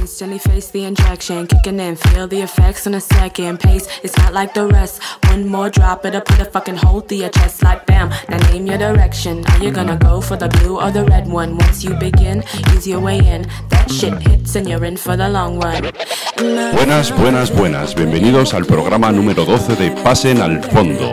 Instantly face the injection, kicking in, feel the effects on a second pace. It's not like the rest. One more drop, it'll put a fucking hole through your chest like bam. Now name your direction. Are you gonna go for the blue or the red one? Once you begin, ease your way in. That shit hits and you're in for the long run. Buenas, buenas, buenas. Bienvenidos al programa número 12 de Pasen al Fondo.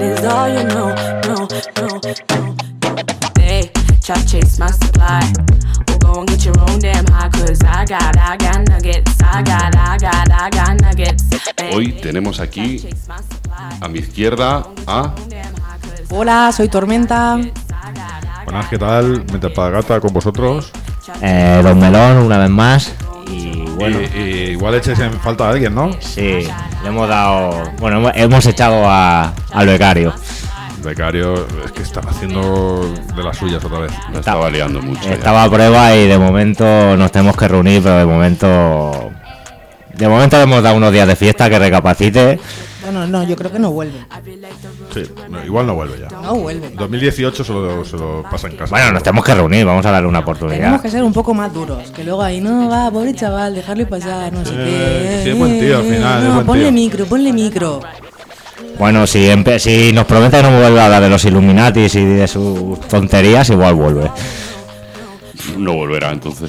Try to chase my supply. Well, go and get your own damn high, cause I got nuggets. I got nuggets. Hoy tenemos aquí a mi izquierda a... Hola, soy Tormenta. Buenas, ¿qué tal? Metapagata con vosotros. Don Melón, una vez más. Y bueno, igual eches en falta a alguien, ¿no? sí, le hemos dado... Bueno, hemos echado al becario. Becario, es que están haciendo de las suyas otra vez. La estaba liando mucho. Estaba a prueba y de momento nos tenemos que reunir, pero de momento le hemos dado unos días de fiesta que recapacite. Bueno, no, yo creo que no vuelve. Sí, no, igual no vuelve ya. No vuelve. 2018 se lo pasa en casa. Bueno, nos tenemos que reunir, vamos a darle una oportunidad. Tenemos que ser un poco más duros, que luego ahí no va, pobre chaval, dejarle pasar, no sé qué. Sí, es buen tío al final. No, es buen tío. ponle micro. Bueno, si nos promete que no vuelve a hablar de los Illuminatis y de sus tonterías, igual vuelve. No volverá entonces.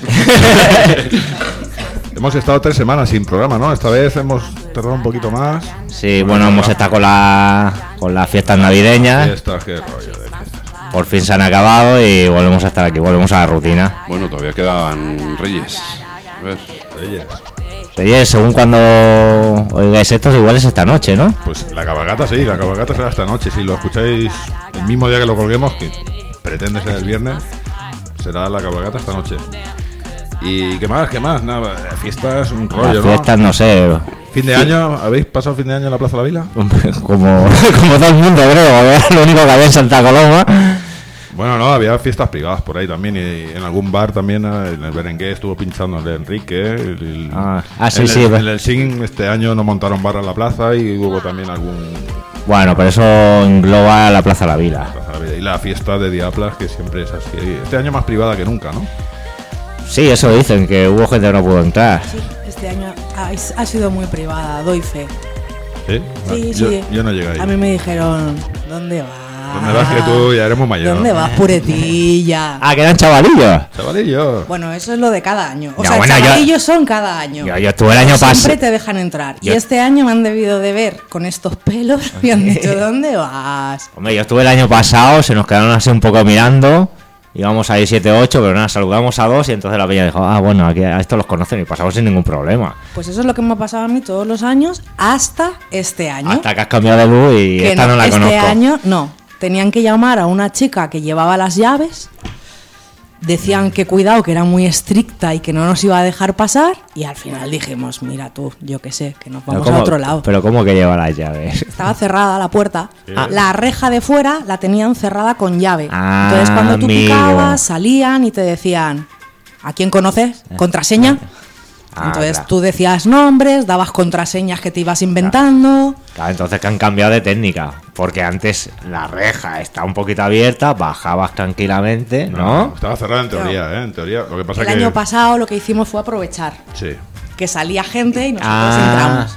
Hemos estado 3 semanas sin programa, ¿no? Esta vez hemos tardado un poquito más. Sí, bueno, hemos estado con las fiestas navideñas. Fiestas, qué rollo de fiestas. Por fin se han acabado y volvemos a estar aquí, volvemos a la rutina. Bueno, todavía quedan Reyes. A ver. Reyes. Oye, según cuando oigáis esto, igual es esta noche, ¿no? Pues la cabalgata sí, la cabalgata será esta noche. Si lo escucháis el mismo día que lo colguemos, que pretende ser el viernes, será la cabalgata esta noche. ¿Y qué más? Nada, fiestas, un rollo, Las fiestas, no sé. ¿Fin de año? ¿Habéis pasado fin de año en la Plaza de la Vila? como todo el mundo, creo. Era lo único que había en Santa Coloma. Bueno, no, había fiestas privadas por ahí también. Y en algún bar también, en el Berengué estuvo pinchando el de Enrique. Sí. En el SIN este año no montaron bar en la plaza y hubo también algún... Bueno, pero eso engloba la Plaza de la Vila. Y la fiesta de Diaplas, que siempre es así. Este año más privada que nunca, ¿no? Sí, eso dicen, que hubo gente que no pudo entrar. Sí, este año ha sido muy privada, doy fe. ¿Sí? Sí. Yo no llegué ahí. A mí me dijeron, ¿dónde vas? ¿Dónde vas que tú ya eres muy mayor? ¿Dónde vas, puretilla? Ah, que eran chavalillos. Chavalillo. Bueno, eso es lo de cada año. O Ya, sea, bueno, chavalillos son cada año. Yo estuve el año pasado. Siempre te dejan entrar. Y este año me han debido de ver con estos pelos y han dicho, ¿dónde vas? Hombre, yo estuve el año pasado, se nos quedaron así un poco mirando. Íbamos ahí 7 o 8, pero nada, saludamos a 2 y entonces la peña dijo, bueno, aquí a estos los conocen y pasamos sin ningún problema. Pues eso es lo que me ha pasado a mí todos los años hasta este año. Hasta que has cambiado de luz y que esta no la conozco. Este año no. Tenían que llamar a una chica que llevaba las llaves. Decían que cuidado, que era muy estricta y que no nos iba a dejar pasar. Y al final dijimos, mira tú, yo qué sé, que nos vamos a otro lado. Pero ¿cómo que lleva las llaves? Estaba cerrada la puerta. Sí. La reja de fuera la tenían cerrada con llave. Ah, Entonces cuando tú amigo. picabas, salían y te decían, ¿a quién conoces? ¿Contraseña? Entonces claro. tú decías nombres, dabas contraseñas que te ibas inventando. Claro, entonces que han cambiado de técnica. Porque antes la reja está un poquito abierta, bajabas tranquilamente, ¿no? Estaba cerrada en teoría, En teoría. Lo que pasa El que... año pasado lo que hicimos fue aprovechar Sí, que salía gente y nosotros entramos.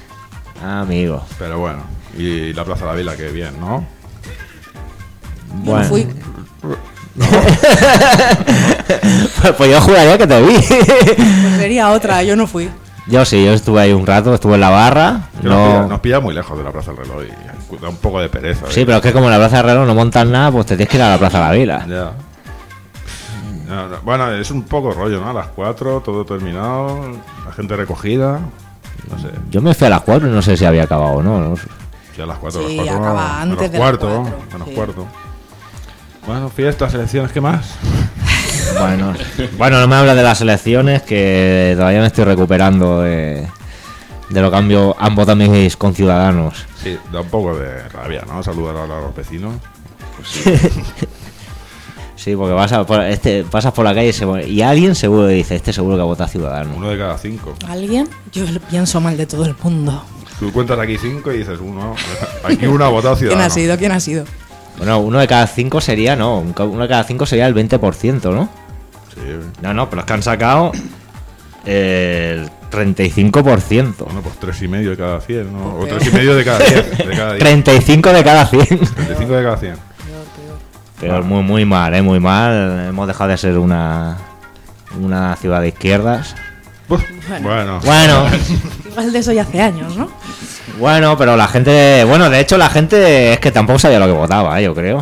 Amigo. pero bueno. Y la Plaza de la Vila, que bien, ¿no? Yo no fui. Pues yo juraría que te vi. Pues sería otra, yo no fui. Yo sí, yo estuve ahí un rato, estuve en la barra. Que nos pilla muy lejos de la Plaza del Reloj y da un poco de pereza. Sí, pero es que como en la Plaza del Reloj no montan nada, pues te tienes que ir a la Plaza de la Vila. Ya. No, bueno, es un poco rollo, ¿no? A las 4, todo terminado, la gente recogida, no sé. Yo me fui a las 4 y no sé si había acabado o no. Sí, a las 4, Sí, a las 4 acaba antes menos de las cuarto, 4, menos sí. cuarto. Bueno, fiestas, elecciones, ¿qué más? Bueno, no me hablas de las elecciones, que todavía me estoy recuperando de lo que han votado mis conciudadanos. Sí, da un poco de rabia, ¿no? Saludar a los vecinos. Pues sí. Sí, porque pasas por la calle y alguien seguro dice, este seguro que vota Ciudadanos. 1 de cada 5. ¿Alguien? Yo pienso mal de todo el mundo. Tú cuentas aquí 5 y dices 1. Aquí uno ha votado Ciudadanos. ¿Quién ha sido? Bueno, 1 de cada 5 sería, no, 1 de cada 5 sería el 20%, ¿no? Sí. No, pero es que han sacado El 35%. Bueno, pues 3,5 de cada 100, ¿no? O 3,5 de cada 10. De cada 10. 35 de cada 100. 35 de cada 100. Pero muy, muy mal, muy mal. Hemos dejado de ser una ciudad de izquierdas. Bueno. Igual de eso ya hace años, ¿no? Bueno, pero la gente... Bueno, de hecho la gente es que tampoco sabía lo que votaba, yo creo.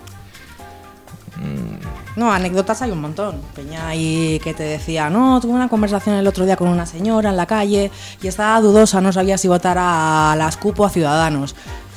No, anécdotas hay un montón. Peña ahí que te decía, no, tuve una conversación el otro día con una señora en la calle y estaba dudosa, no sabía si votar a las CUP o a Ciudadanos.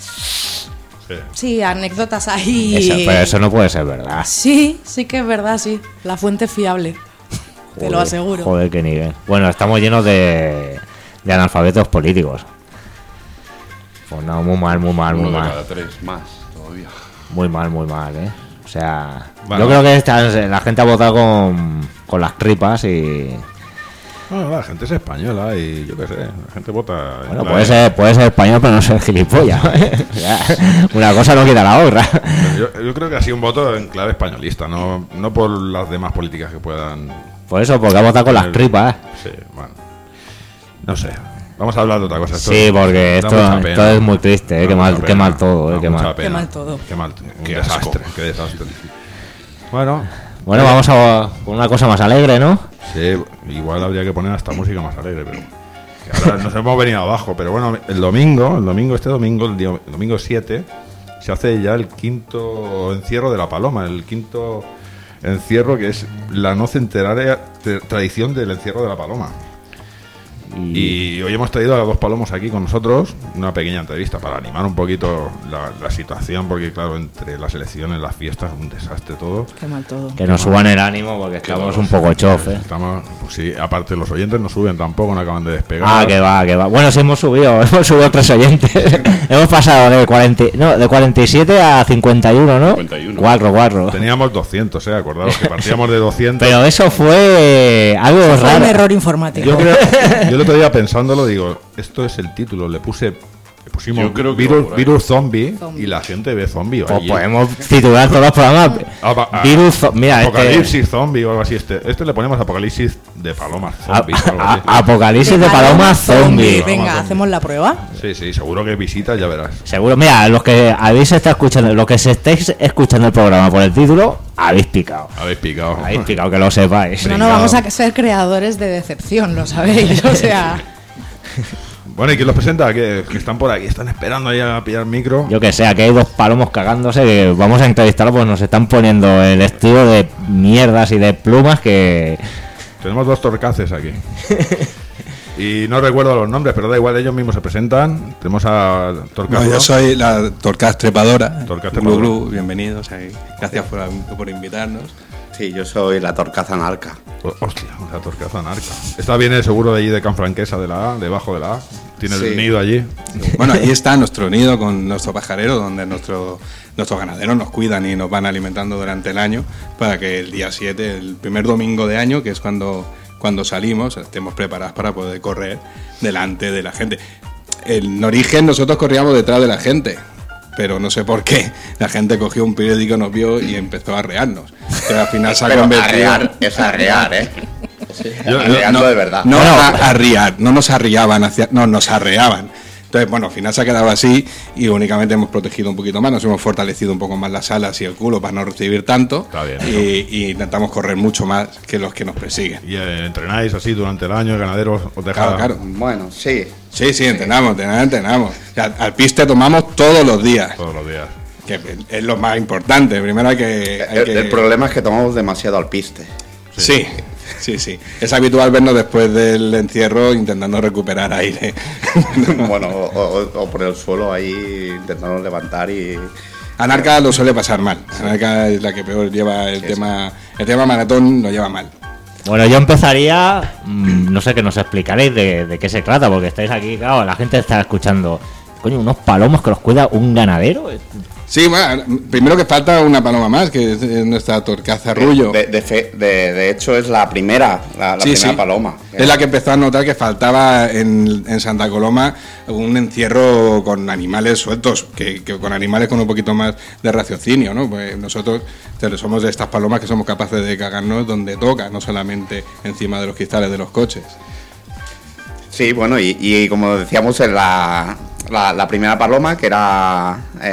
Sí, anécdotas ahí. Pero eso no puede ser verdad. Sí que es verdad, sí. La fuente es fiable. Te lo aseguro. Joder, qué nivel. Bueno, estamos llenos de analfabetos políticos. Pues no, muy mal. Uno de cada 3 más todavía. Muy mal, O sea, bueno, yo creo que la gente ha votado con las tripas y... Bueno, la gente es española y yo qué sé, la gente vota... Bueno, puede ser español, pero no ser gilipollas. O sea, una cosa no quita la otra. Yo creo que ha sido un voto en clave españolista, no por las demás políticas que puedan... Por eso, porque ha votado con las tripas. Sí, bueno. No sé. Vamos a hablar de otra cosa. Sí, porque esto es muy triste, qué mal todo, qué mal. Qué mal todo. Qué desastre, qué desastre. Bueno, vamos con una cosa más alegre, ¿no? Sí, igual habría que poner hasta música más alegre, pero que ahora nos hemos venido abajo. Pero bueno, el domingo 7, se hace ya el 5.º encierro de la paloma, el 5.º encierro que es la no centenaria tradición del encierro de la paloma. Y hoy hemos traído a 2 palomos aquí con nosotros, una pequeña entrevista para animar un poquito la situación, porque claro, entre las elecciones, las fiestas, un desastre todo. Qué mal todo. Que nos suban el ánimo porque estamos un poco chofes. Estamos, pues sí, aparte los oyentes no suben tampoco, no acaban de despegar. Que va. Bueno, sí hemos subido 3 oyentes. Hemos pasado de 47 a 51, ¿no? 51. 4. Teníamos 200, acordaos que partíamos de 200. Pero eso fue algo Fue raro. un error informático. Yo el otro día pensándolo digo, esto es el título, le pusimos Yo creo que virus zombie y la gente ve zombie. Pues podemos titular todos los programas mira, Apocalipsis zombie o algo así. Este le ponemos apocalipsis de palomas zombie. Apocalipsis de palomas zombie. Venga, hacemos la prueba. Sí, seguro que visitas, ya verás. Seguro, mira, los que habéis estado escuchando, los que se estéis escuchando el programa por el título, habéis picado, que lo sepáis. No vamos a ser creadores de decepción, lo sabéis, o sea... Bueno, ¿y quién los presenta? Que están por aquí, están esperando ahí a pillar micro. Yo que sé, aquí hay 2 palomos cagándose que vamos a entrevistarlos, pues nos están poniendo el estilo de mierdas y de plumas que... Tenemos 2 torcaces aquí. Y no recuerdo los nombres, pero da igual, ellos mismos se presentan. Tenemos a Torcaz. No, yo soy la Torcaz Trepadora. Glu, bienvenidos ahí. Gracias por invitarnos. Sí, yo soy la Torcaz Anarca. Hostia, la Torcaz Anarca. Esta viene seguro de allí de Canfranquesa, de la A, debajo de la A. Tiene el nido allí. Bueno, allí está nuestro nido con nuestro pajarero, donde nuestros ganaderos nos cuidan y nos van alimentando durante el año para que el día 7, el primer domingo de año, que es cuando salimos, estemos preparados para poder correr delante de la gente. En origen nosotros corríamos detrás de la gente, pero no sé por qué. La gente cogió un periódico, nos vio y empezó a arrearnos. Pero al final se ha convertido... Arrear, ¿eh? Sí, no, de verdad. No arriar, no nos arriaban, nos arreaban. Entonces, bueno, al final se ha quedado así y únicamente hemos protegido un poquito más, nos hemos fortalecido un poco más las alas y el culo para no recibir tanto. Está bien, y intentamos correr mucho más que los que nos persiguen. ¿Y entrenáis así durante el año, ganaderos? ¿Os dejáis? Claro. Bueno, sí. Sí, entrenamos. O sea, al piste tomamos todos los días. Todos los días. Que es lo más importante. Primero hay que... El problema es que tomamos demasiado al piste. Sí. Es habitual vernos después del encierro intentando recuperar aire. Bueno, o por el suelo ahí intentando levantar y... Anarca lo suele pasar mal. Anarca es la que peor lleva el tema maratón, lo lleva mal. Bueno, yo empezaría, no sé, que nos explicaréis de qué se trata, porque estáis aquí, claro, la gente está escuchando, coño, unos palomos que los cuida un ganadero. Sí, bueno, primero que falta una paloma más, que es nuestra torcaza Arrullo. De hecho, es la primera, primera paloma. Es la que empezó a notar que faltaba en Santa Coloma un encierro con animales sueltos, que con animales con un poquito más de raciocinio, ¿no? Pues nosotros somos de estas palomas que somos capaces de cagarnos donde toca, no solamente encima de los cristales de los coches. Sí, bueno, y como decíamos, en la primera paloma, que era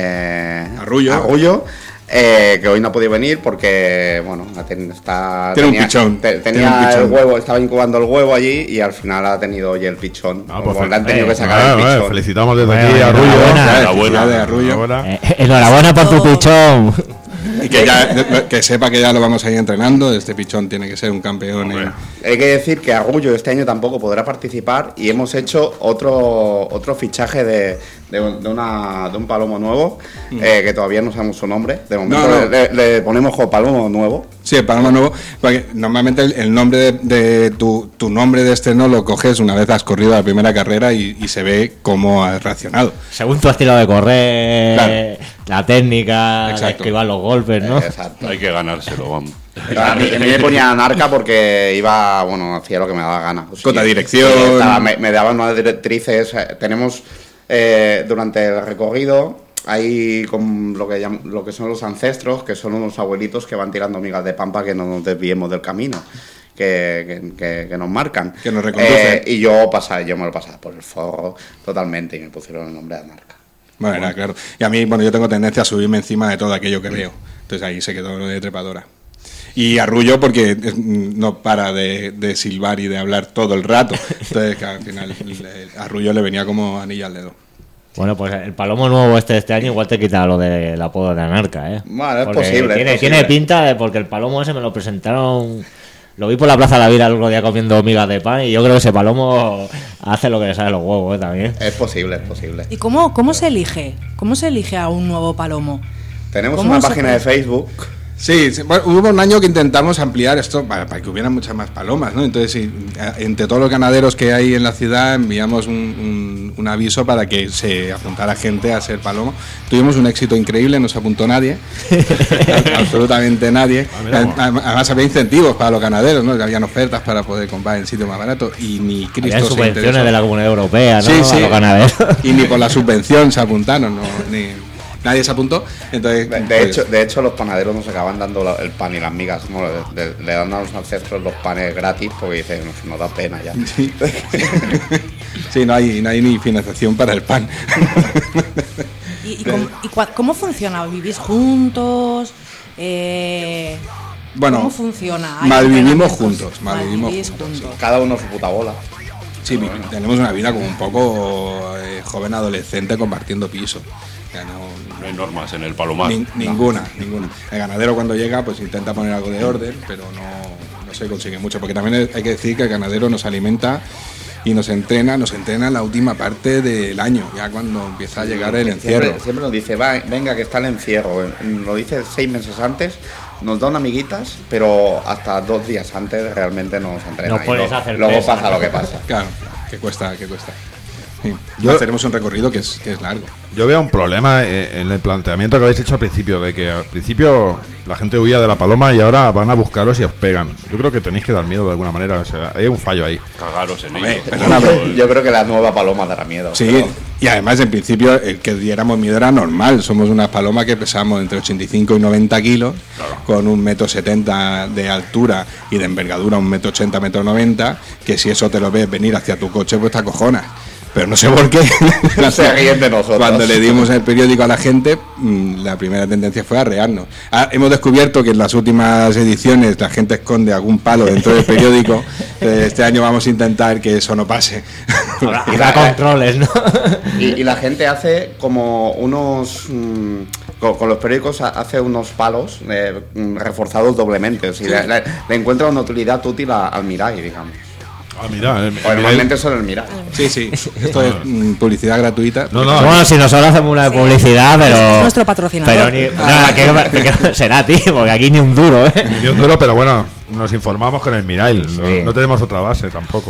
Arrullo, que hoy no ha podido venir porque, bueno, tiene un pichón. Tenía el huevo, estaba incubando el huevo allí y al final ha tenido hoy el pichón. Pues le han tenido que sacar el pichón. Felicitamos desde aquí a Arrullo. Enhorabuena por tu pichón. Y que sepa que ya lo vamos a ir entrenando. Este pichón tiene que ser un campeón. Hay que decir que Arrullo este año tampoco podrá participar y hemos hecho otro fichaje de un palomo nuevo, que todavía no sabemos su nombre. De momento le ponemos palomo nuevo. Sí, el palomo nuevo, porque normalmente el nombre de tu nombre de estreno lo coges una vez has corrido la primera carrera y se ve cómo has reaccionado. Según tu estilo de correr, la técnica, de esquivar los golpes, ¿no? Exacto. Hay que ganárselo, vamos. Pero a mí me ponía narca porque iba, hacía lo que me daba gana. Con la dirección. Me daban unas directrices. Tenemos, durante el recorrido, hay con lo que son los ancestros, que son unos abuelitos que van tirando migas de pampa que no nos desviemos del camino. Que nos marcan. Que nos reconducen. Y yo me lo pasaba por el forro totalmente y me pusieron el nombre de narca. Bueno, claro. Y a mí, yo tengo tendencia a subirme encima de todo aquello que veo. Entonces ahí se quedó lo de trepadora. Y Arrullo porque no para de silbar y de hablar todo el rato. Entonces, al final, Arrullo le venía como anillo al dedo. Bueno, pues el palomo nuevo este año igual te quita lo del apodo de anarca, ¿eh? Bueno, es porque posible. Tiene pinta de porque el palomo ese me lo presentaron... Lo vi por la Plaza de la Vida el otro día comiendo migas de pan y yo creo que ese palomo hace lo que le sale los huevos, también. Es posible. ¿Y cómo se elige? ¿Cómo se elige a un nuevo palomo? Tenemos una página de Facebook. Sí, bueno, hubo un año que intentamos ampliar esto para que hubiera muchas más palomas, ¿no? Entonces, entre todos los ganaderos que hay en la ciudad, enviamos un aviso para que se apuntara gente a ser palomo. Tuvimos un éxito increíble, no se apuntó nadie, absolutamente nadie. Además, había incentivos para los ganaderos, ¿no? Habían ofertas para poder comprar el sitio más barato y ni Cristo había subvenciones de la Comunidad Europea, ¿no? Sí. A los ganaderos. Y ni por la subvención se apuntaron, nadie se apuntó. Entonces, de hecho los panaderos nos acaban dando el pan y las migas, ¿no? Le dan a los ancestros los panes gratis porque dicen, nos da pena ya. Sí, no hay ni financiación para el pan. ¿Cómo funciona? ¿Vivís juntos? Bueno, ¿cómo funciona? Malvivimos juntos. Cada uno su puta bola. Sí, tenemos una vida como un poco joven adolescente compartiendo piso. No hay normas en el palomar. Ninguna. El ganadero cuando llega pues intenta poner algo de orden, pero no se consigue mucho, porque también hay que decir que el ganadero nos alimenta y nos entrena en la última parte del año, ya cuando empieza a llegar el encierro. Siempre nos dice, venga que está el encierro, lo dice 6 meses antes, nos da unas pero hasta 2 días antes realmente nos entrena. No puedes hacer luego pesa, pasa lo que pasa. Claro, que cuesta. Sí. Tenemos un recorrido que es largo. Yo veo un problema en el planteamiento que habéis hecho al principio, de que al principio la gente huía de la paloma y ahora van a buscaros y os pegan. Yo creo que tenéis que dar miedo de alguna manera, o sea, hay un fallo ahí. Cagaros en ello. Yo creo que la nueva paloma dará miedo. Sí, pero... y además en principio el que diéramos miedo era normal. Somos una paloma que pesamos entre 85 y 90 kilos, con 1,70 m de altura y de envergadura 1,80 m, 1,90 m, que si eso te lo ves venir hacia tu coche pues te acojonas. Pero no sé por qué. No se ríen de nosotros. Cuando le dimos el periódico a la gente, la primera tendencia fue arrearnos. Hemos descubierto que en las últimas ediciones la gente esconde algún palo dentro del periódico. Este año vamos a intentar que eso no pase. Habrá controles, ¿no? Y la gente hace como unos... con los periódicos hace unos palos reforzados doblemente. O sea, le encuentra una utilidad útil al Mirai, digamos. Mira, normalmente son el Mirai. Sí. Esto es publicidad gratuita. Bueno, si nosotros hacemos una publicidad, pero... Es nuestro patrocinador. Pero será, tío, porque aquí ni un duro, ¿eh? Ni un duro, pero bueno, nos informamos con el Mirai. No tenemos otra base tampoco.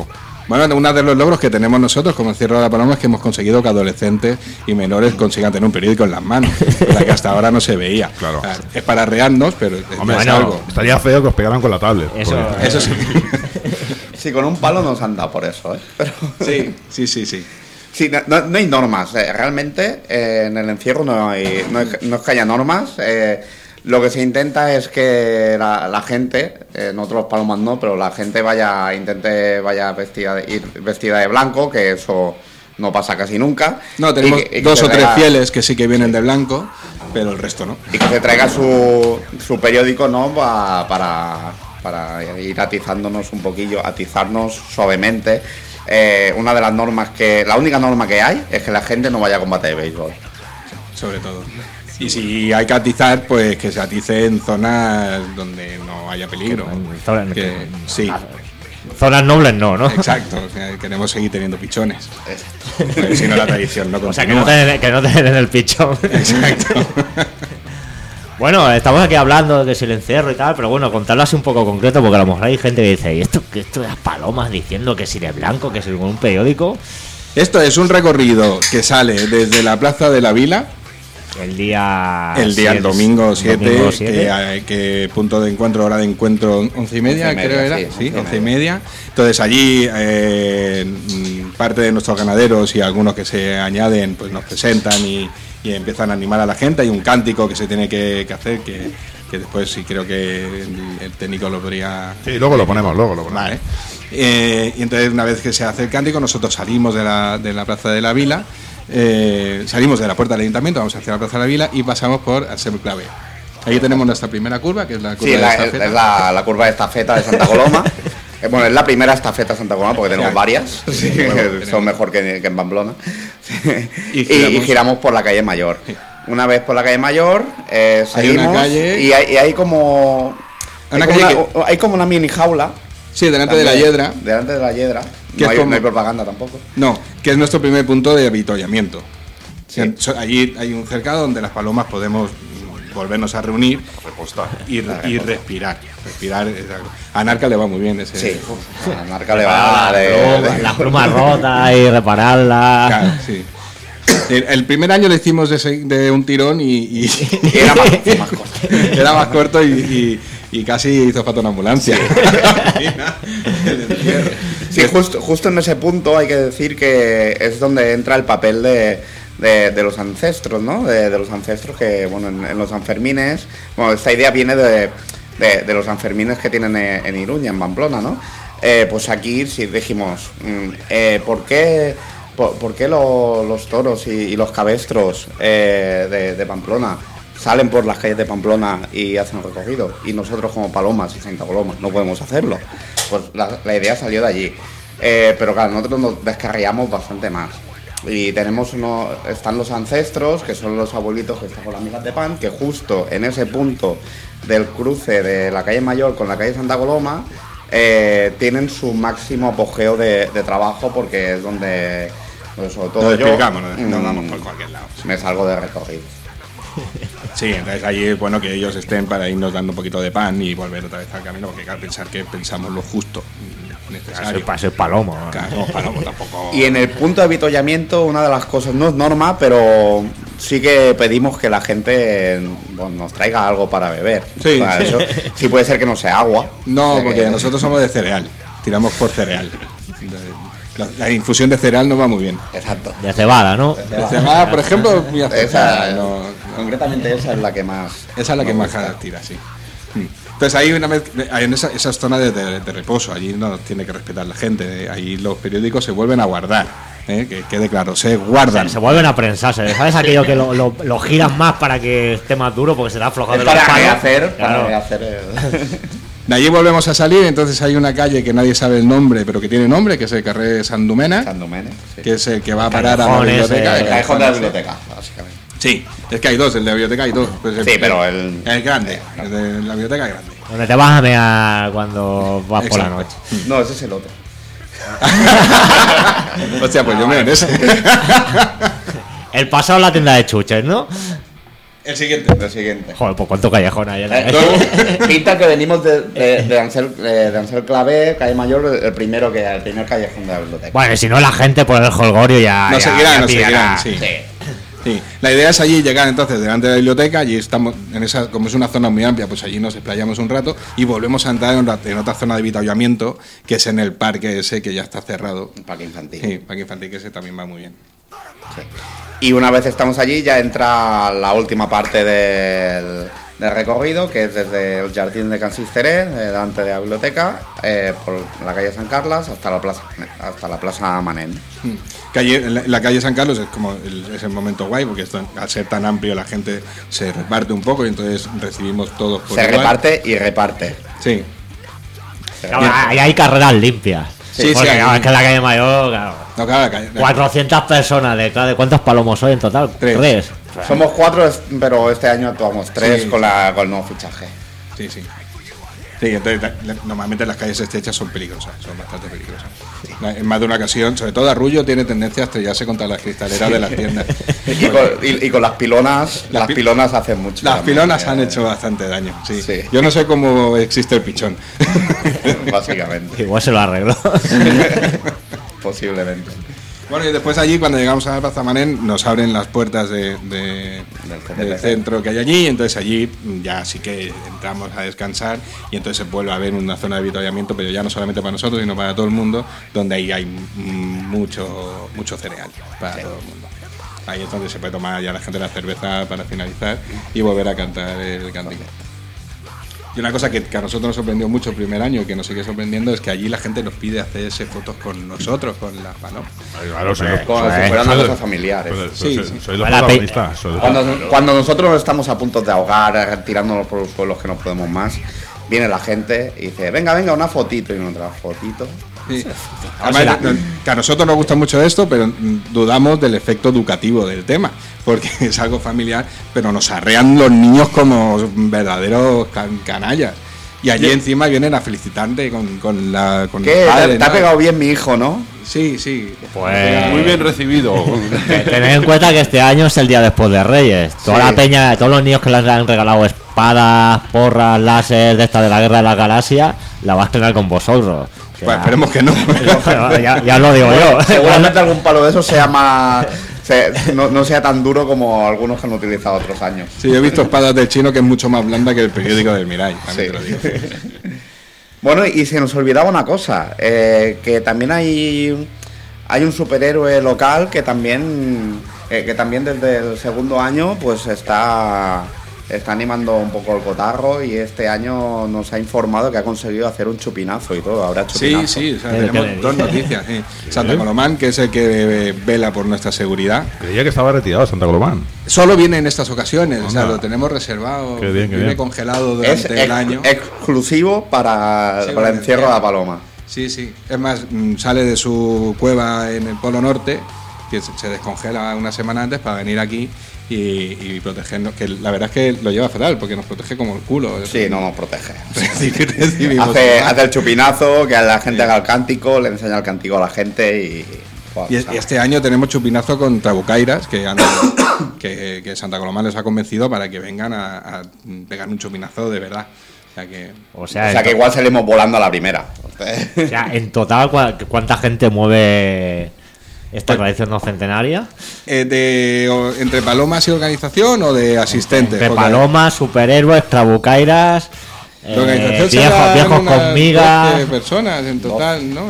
Bueno, uno de los logros que tenemos nosotros como Encierro de la Paloma es que hemos conseguido que adolescentes y menores consigan tener un periódico en las manos, la que hasta ahora no se veía. Claro. O sea, es para rearnos, pero Hombre, es algo. estaría feo que os pegaran con la tablet. Eso, porque- Eso sí. Sí, con un palo nos han dado por eso, ¿eh? Pero... Sí. Sí, no hay normas. Realmente en el encierro no es que haya normas. Lo que se intenta es que la gente, nosotros los palomas no, pero la gente intente ir vestida de blanco, que eso no pasa casi nunca. No, tenemos y que dos se o tres traiga- fieles que sí que vienen de blanco, pero el resto no. Y que se traiga su periódico, ¿no? Para ir atizándonos un poquillo, atizarnos suavemente. Una de las normas la única norma que hay es que la gente no vaya a combate de béisbol. Sobre todo. Y si hay que atizar, pues que se atice en zonas donde no haya peligro. Sí, zonas nobles no. exacto. O sea, queremos seguir teniendo pichones. Porque si no, la tradición no O sea, continúa. que no te den el pichón. Exacto. Bueno, estamos aquí hablando de que si el encierro y tal, pero bueno, contarlo así un poco concreto, porque a lo mejor hay gente que dice, ¿y esto de las palomas diciendo que si de blanco, que si con un periódico? Esto es un recorrido que sale desde la Plaza de la Vila, el domingo 7, que punto de encuentro, hora de encuentro 11:30, creo era, sí, 11:30. Entonces allí parte de nuestros ganaderos y algunos que se añaden, pues nos presentan y empiezan a animar a la gente. Hay un cántico que se tiene que hacer, que después sí creo que el técnico lo podría... Sí, luego lo ponemos. Vale. Y entonces una vez que se hace el cántico, nosotros salimos de la Plaza de la Vila, salimos de la puerta del ayuntamiento, vamos hacia la Plaza de la Vila y pasamos por Arsenio Clave. Ahí tenemos nuestra primera curva, que es la curva Sí, de estafeta. es la curva de estafeta de Santa Coloma. Bueno, es la primera estafeta de Santa Coloma porque tenemos varias. Sí, son mejor que en Pamplona. Y giramos por la calle Mayor. Una vez por la calle Mayor, seguimos. una calle- y hay como. Una Hay como calle hay como una mini jaula. Sí, delante de la Hiedra. Delante de la Hiedra. Que No es hay, como- no hay propaganda tampoco. No, que es nuestro primer punto de avituallamiento. Sí. Allí hay un cercado donde las palomas podemos volvernos a reunir y respirar. Respirar. A Narca le va muy bien ese. Sí. A Marca le va de. Las plumas rotas y repararlas. Claro, sí. El primer año lo hicimos de un tirón y Era más corto. era más corto y casi hizo falta una ambulancia. Sí, justo en ese punto hay que decir que es donde entra el papel de los ancestros, ¿no? De los ancestros que, bueno, en los Sanfermines, bueno, esta idea viene de los Sanfermines que tienen en Iruña, en Pamplona, ¿no? Pues aquí sí dijimos, ¿por qué los toros y los cabestros de Pamplona salen por las calles de Pamplona y hacen recorrido? Y nosotros como Palomas y Santa Coloma no podemos hacerlo. Pues la idea salió de allí. Pero claro, nosotros nos descarriamos bastante más. Y están los ancestros, que son los abuelitos que están con las migas de pan, que justo en ese punto del cruce de la calle Mayor con la calle Santa Coloma, tienen su máximo apogeo de trabajo, porque es donde, pues, sobre todo Nos yo, despegamos, nos damos por cualquier lado. me salgo de recorrido. Sí, entonces ahí es bueno que ellos estén para irnos dando un poquito de pan y volver otra vez al camino, porque claro, pensar que pensamos lo justo, necesario. Eso es palomo. ¿no? Claro, somos palomos, tampoco. Y en el punto de avituallamiento, una de las cosas, no es norma, pero sí que pedimos que la gente, bueno, nos traiga algo para beber. Sí. O sea, eso sí puede ser que no sea agua. No, O sea, porque que- nosotros somos de cereal, tiramos por cereal. La infusión de cereal nos va muy bien. Exacto. De cebada, ¿no? La cebada, por ejemplo, muy aceptada, Esa, no- concretamente esa es la que más. esa es la que nos más gusta. tira, sí. Entonces ahí una vez, en esas zonas de reposo, allí no tiene que respetar la gente, ahí los periódicos se vuelven a guardar, que quede claro, se guardan. Se vuelven a prensarse. ¿Sabes aquello que lo giran más para que esté más duro porque se da aflojado Es de los para palos? rehacer, Claro. para rehacer De allí volvemos a salir, entonces hay una calle que nadie sabe el nombre, pero que tiene nombre, que es el carrer San Domènec, San Domènec, sí. que es el que va a parar a la callejón biblioteca. ese, El callejón de la biblioteca, básicamente. Sí, es que hay dos, el de la biblioteca hay dos. Pues Sí, pero el grande, el de la biblioteca es grande. Donde te vas a mear cuando vas por la Exacto. noche. No, ese es el otro. Hostia, pues yo me en ese. El pasado en la tienda de chuches, ¿no? El siguiente. El siguiente. Joder, pues cuánto callejón hay. Pinta que venimos de Ansel Clavé, calle Mayor, el primer callejón de la biblioteca. Bueno, y si no, la gente por el holgorio ya. Nos ya seguirán, pillará. sí. Sí. La idea es allí llegar entonces delante de la biblioteca, allí estamos en esa, como es una zona muy amplia, pues allí nos explayamos un rato y volvemos a entrar en otra zona de avituallamiento, que es en el parque ese que ya está cerrado. Un parque infantil. Sí, parque infantil, que ese también va muy bien. Sí. Y una vez estamos allí ya entra la última parte del recorrido, que es desde el Jardín de Can Sisteré, delante de la biblioteca, por la calle San Carlos hasta la plaza Manén. La calle San Carlos es como es el momento guay, porque al ser tan amplio la gente se reparte un poco y entonces recibimos todos por Se igual. reparte y reparte. Sí. Claro, ahí hay carreras limpias. Sí, Porque, sí, claro, es que en la calle Mayor, claro, No, claro, la calle, 400 personas, ¿de cuántos palomos soy en total? Tres. 3. Somos 4, pero este año actuamos 3 Sí. con el nuevo fichaje. Sí, sí. Sí, entonces normalmente las calles estrechas son peligrosas, son bastante peligrosas. En más de una ocasión, sobre todo Arrullo tiene tendencia a estrellarse contra las cristaleras de las tiendas. Y con las pilonas, las pilonas hacen mucho. Las también, pilonas han hecho bastante daño, sí. Sí. Yo no sé cómo existe el pichón. Básicamente. Igual se lo arreglo. Posiblemente. Bueno, y después allí, cuando llegamos a la Plaza Manén, nos abren las puertas del centro que hay allí, y entonces allí ya sí que entramos a descansar, y entonces se vuelve a ver una zona de avituallamiento, pero ya no solamente para nosotros, sino para todo el mundo, donde ahí hay mucho cereal para todo el mundo. Ahí es donde se puede tomar ya la gente la cerveza para finalizar y volver a cantar el cántico. Y una cosa que a nosotros nos sorprendió mucho el primer año y que nos sigue sorprendiendo es que allí la gente nos pide hacerse fotos con nosotros, con las palomas. Claro, soy Como si fueran una cosa familiares. Sí. soy los Bueno, protagonistas. Cuando nosotros estamos a punto de ahogar, tirándonos por los suelos que no podemos más, viene la gente y dice, venga, una fotito, y nuestra fotito. Sí. Además, que a nosotros nos gusta mucho esto, pero dudamos del efecto educativo del tema, porque es algo familiar, pero nos arrean los niños como verdaderos canallas. Y allí encima vienen a felicitarte con ¿Qué? el padre, Te ha ¿no? pegado bien mi hijo, ¿no? Sí, sí. Pues Muy bien recibido. tened en cuenta que este año es el día después de Reyes. Toda la peña, todos los niños que les han regalado espadas, porras, láser de esta de la Guerra de la Galaxia, la va a estrenar con vosotros. O sea, Pues esperemos que no. ya lo digo yo. Seguramente algún palo de esos sea más... no sea tan duro como algunos que han utilizado otros años. Sí, yo he visto espadas del chino que es mucho más blanda que el periódico del Mirai, también te lo digo. Bueno, y se nos olvidaba una cosa, que también hay un superhéroe local que también desde el segundo año pues está animando un poco el cotarro, y este año nos ha informado que ha conseguido hacer un chupinazo y todo. Habrá chupinazo. Sí, o sea, tenemos dos noticias. Sí. Santa Colomán, que es el que vela por nuestra seguridad. Creía que estaba retirado Santa Colomán. Solo viene en estas ocasiones, o sea, Anda. lo tenemos reservado. Qué bien, qué viene bien. congelado Es durante el año. exclusivo para Sí, el para el encierro de la encierro. paloma. Sí, sí. Es más, sale de su cueva en el Polo Norte, que se descongela una semana antes para venir aquí y protegernos. Que la verdad es que lo lleva fatal, porque nos protege como el culo. Sí, no nos protege. Recibimos Hace más. el chupinazo, que la gente haga el cántico, le enseña el cántico a la gente y... Y este año tenemos chupinazo con trabucairas que Santa Coloma les ha convencido para que vengan a pegar un chupinazo de verdad. O sea que O sea, que igual salimos volando a la primera. o sea, en total, ¿cuánta gente mueve esta tradición no centenaria? ¿entre palomas y organización o de asistentes? De Porque palomas, superhéroes, trabucairas, la organización viejos serán unas con migas, 12 personas en total, ¿no?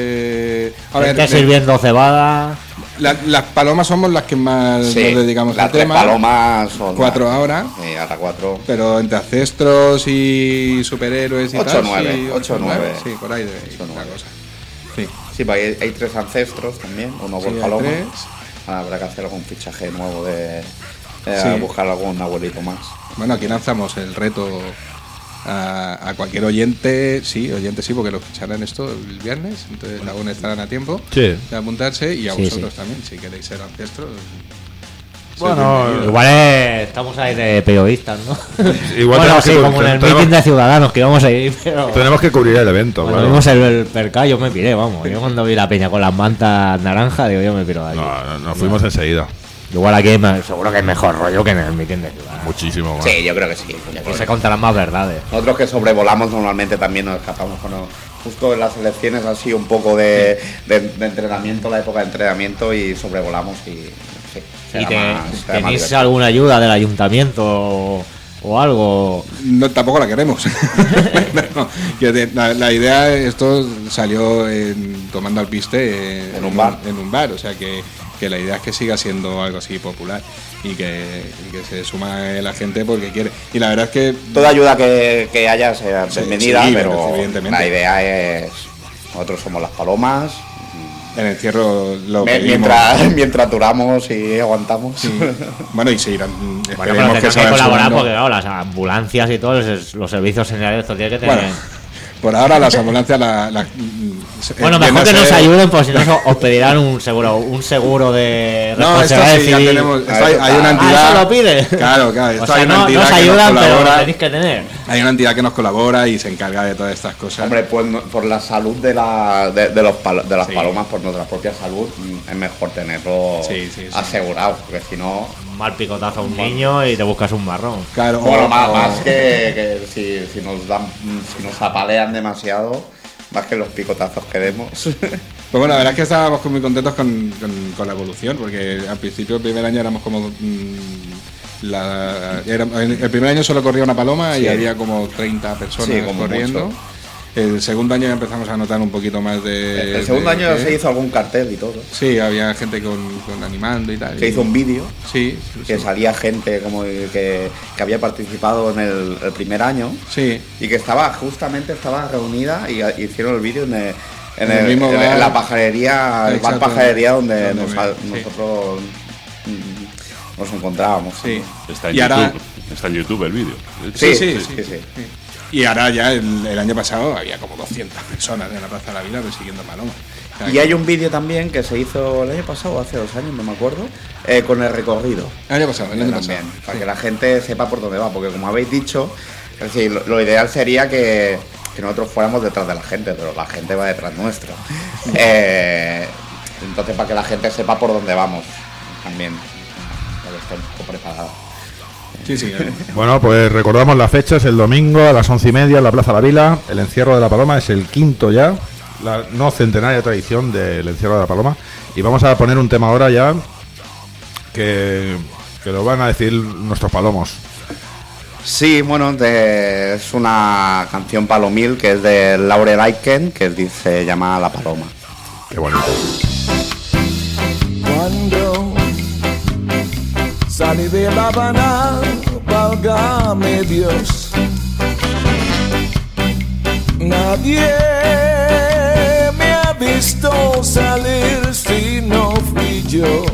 A ver, gente sirviendo cebada. las palomas somos las que más Sí, nos dedicamos las al tres tema. palomas son 4 ahora. Sí, ahora 4. Pero entre ancestros y superhéroes y 8 tal. o 9, sí, 8 o 9. Sí, por ahí de 8 o la 9. cosa. Sí. Sí, pues hay 3 ancestros también, uno por Sí, hay paloma. 3. Habrá que hacer algún fichaje nuevo de Sí. buscar algún abuelito más. Bueno, aquí lanzamos el reto a cualquier oyente sí, porque lo ficharán esto el viernes, entonces aún estarán a tiempo Sí. de apuntarse, y a Sí, vosotros sí. también, si queréis ser ancestros. Bueno, Igual estamos ahí de periodistas, ¿no? Igual bueno, tenemos sí, que- como en el tenemos- meeting de Ciudadanos que íbamos a ir, pero tenemos que cubrir el evento, cuando claro. vimos el percal yo me piré, vamos. Yo cuando vi la peña con las mantas naranjas, digo, yo me piro de allí. No, fuimos enseguida. Igual aquí seguro que es mejor rollo que en el mitin de ciudad. Muchísimo más. Sí, yo creo que sí. Y aquí se contarán más verdades. Nosotros que sobrevolamos normalmente también nos escapamos justo en las elecciones así un poco de entrenamiento, la época de entrenamiento, y sobrevolamos y sí. ¿Y será más tenéis divertido. alguna ayuda del ayuntamiento o algo? No, tampoco la queremos. No, la idea, esto salió tomando alpiste En un bar. En un bar, o sea que la idea es que siga siendo algo así popular y que se suma la gente porque quiere. Y la verdad es que Toda ayuda que haya sea Sí, bienvenida, sí, pero evidentemente. la idea es... Nosotros somos las palomas. en el encierro lo pedimos. Mientras duramos y aguantamos. Sí. Bueno, y seguirán. Bueno, Esperemos pero tendrán se que vayan colaborar sumando. porque, claro, las ambulancias y todos los servicios generales estos tienen que tener. Bueno, por ahora las ambulancias Bueno, mejor que nos ayuden, por si no os pedirán un seguro de No, esto responsabilidad sí, ya civil. tenemos. Esto Ahí hay está. una entidad. ¿Eso lo pide? Claro, O esto sea, hay una no entidad os que ayudan, nos pero lo colabora. tenéis que tener. Hay una entidad que nos colabora y se encarga de todas estas cosas. Hombre, pues por la salud de las Sí. palomas, por nuestra propia salud, es mejor tenerlo Sí. asegurado, porque si no... Un mal picotazo a un niño y te buscas un marrón. Claro, Bueno, más que si nos apalean demasiado, más que los picotazos que demos. Pues bueno, la verdad es que estábamos muy contentos con la evolución, porque al principio, el primer año éramos como. El primer año solo corría una paloma y Sí. había como 30 personas Sí, como corriendo. mucho. El segundo año ya empezamos a notar un poquito más de. El segundo año ¿qué? se hizo algún cartel y todo. Sí, había gente con animando y tal. Se hizo un vídeo Sí, que salía gente como que había participado en el primer año sí. y que estaba reunida y hicieron el vídeo en el mismo bar. la pajarería, el bar Exacto. pajarería donde Sí. nosotros nos encontrábamos. Sí. Está en Y ahora- YouTube. Está en YouTube el vídeo. Sí, Sí. sí. Y ahora ya, el año pasado, había como 200 personas en la Plaza de la Vila persiguiendo palomas. O sea, Y hay un vídeo también que se hizo el año pasado, hace 2 años, no me acuerdo, con el recorrido. El año pasado, También, para que la gente sepa por dónde va, porque como habéis dicho, es decir, lo ideal sería que nosotros fuéramos detrás de la gente, pero la gente va detrás nuestro. Entonces, para que la gente sepa por dónde vamos, también, para que esté un poco preparada. Sí. Bueno, pues recordamos la fecha, es el domingo a las 11:30 en la Plaza de la Vila. El encierro de la paloma es el quinto ya, la no centenaria tradición del encierro de la paloma. Y vamos a poner un tema ahora ya que lo van a decir nuestros palomos. Sí, bueno, es una canción palomil que es de Laurel Aiken, que se llama La Paloma. Qué bonito. Cuando salí de La Habana, válgame Dios, nadie me ha visto salir si no fui yo.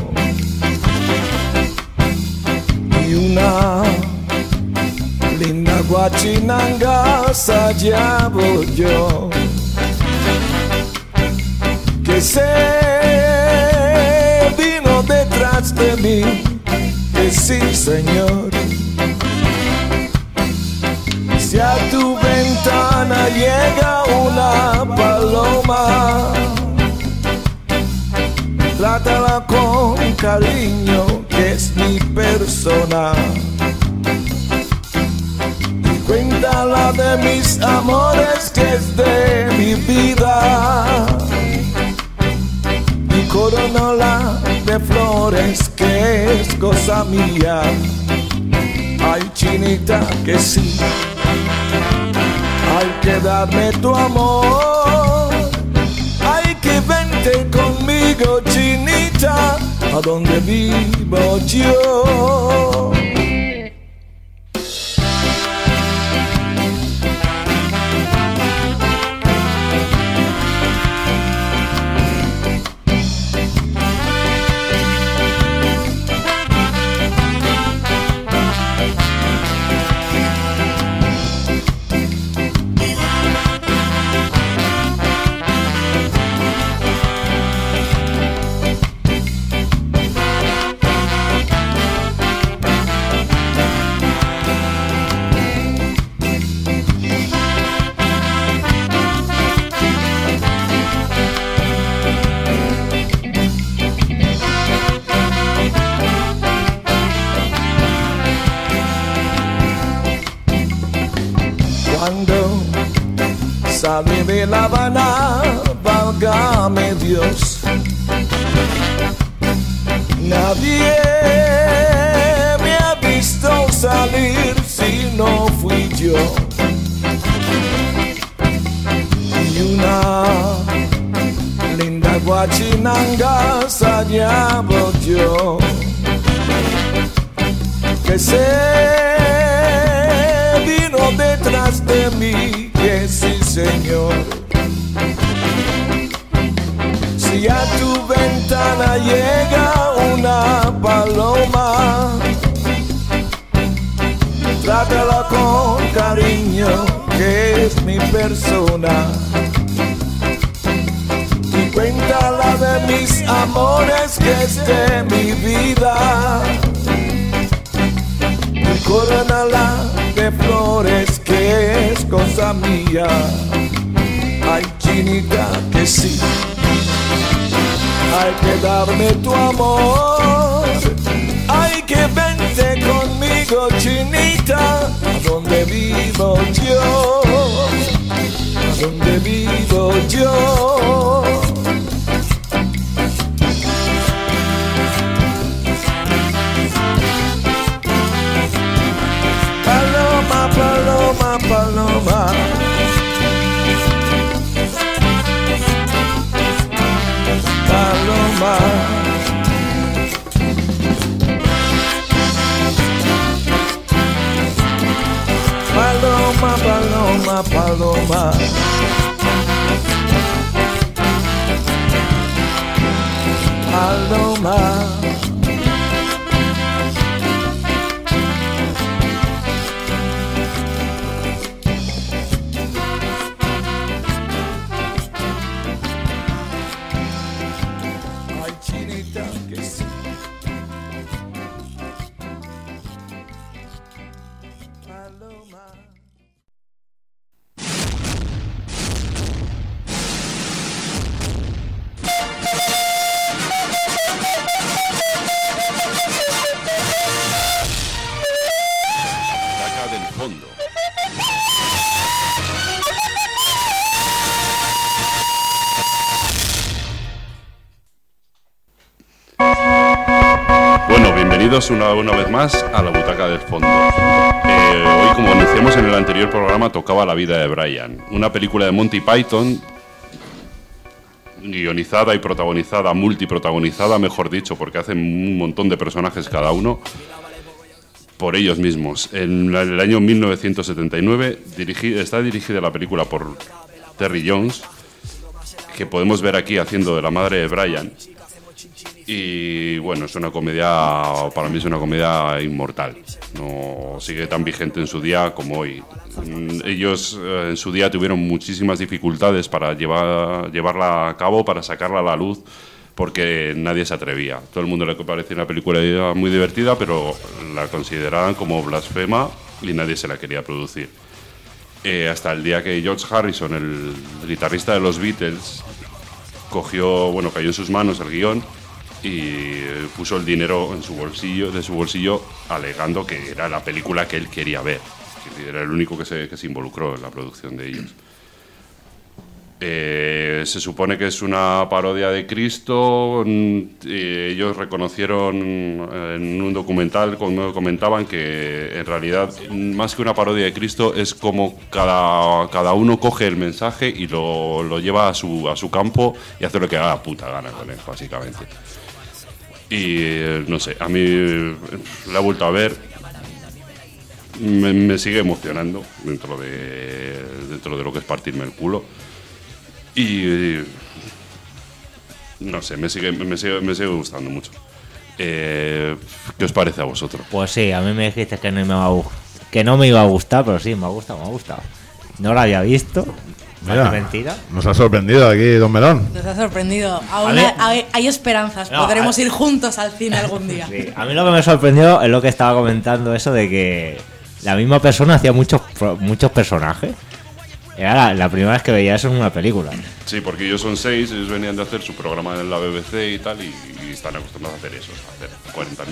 Y una linda guachinanga se hallaba yo, que se vino detrás de mí, que sí señor. Si a tu ventana llega una paloma, trátala con cariño, que es mi persona. Y cuéntala de mis amores, que es de mi vida. Y coronala de flores, que es cosa mía. Ay, chinita, que sí, hay que darme tu amor. Hay que vente conmigo, chinita, a donde vivo yo. de La Habana, válgame Dios. Nadie me ha visto salir si no fui yo. Y una linda guachinanga allá voy yo, que se vino detrás de mí, que sí señor. Si a tu ventana llega una paloma, trátala con cariño, que es mi persona. Y cuéntala de mis amores, que es de mi vida. Y corónala de flores, que es cosa mía. Ay, chinita, que sí. Hay que darme tu amor. Hay que vente conmigo, chinita, a donde vivo yo, a donde vivo yo. Paloma, paloma, paloma. Paloma. Paloma, paloma, paloma. Paloma. Ay, chinita, que sí. Paloma. Butaca del fondo. Bueno, bienvenidos una vez más a la Butaca del Fondo. Hoy, como anunciamos en el anterior programa, tocaba La vida de Brian, una película de Monty Python, guionizada y protagonizada, multiprotagonizada, mejor dicho, porque hacen un montón de personajes cada uno, por ellos mismos. En el año 1979 está dirigida la película por Terry Jones, que podemos ver aquí haciendo de la madre de Brian. Y bueno, es una comedia, para mí es una comedia inmortal. No sigue tan vigente en su día como hoy. Ellos en su día tuvieron muchísimas dificultades para llevarla a cabo, para sacarla a la luz, porque nadie se atrevía. Todo el mundo le parecía una película muy divertida, pero la consideraban como blasfema y nadie se la quería producir. Hasta el día que George Harrison, el guitarrista de los Beatles, cayó en sus manos el guión y puso el dinero de su bolsillo, alegando que era la película que él quería ver. Era el único que se involucró en la producción de ellos. Se supone que es una parodia de Cristo. Ellos reconocieron en un documental, cuando comentaban que en realidad, más que una parodia de Cristo, es como cada uno coge el mensaje y lo lleva a su campo y hace lo que haga la puta gana con él, básicamente. Y no sé, a mí la he vuelto a ver, me sigue emocionando dentro de lo que es partirme el culo. Y no sé, me sigue gustando mucho. ¿Qué os parece a vosotros? Pues sí, a mí me dijiste que no me iba a gustar, pero sí, me ha gustado. No la había visto. Mira, mentira. Nos ha sorprendido aquí, don Melón. Nos ha sorprendido. Aún hay esperanzas. No, podremos ir juntos al cine algún día. Sí, a mí lo que me sorprendió es lo que estaba comentando, eso de que la misma persona hacía muchos personajes. Era la primera vez que veía eso en una película. Sí, porque ellos son 6, ellos venían de hacer su programa en la BBC y tal, y están acostumbrados a hacer eso, a hacer 40.000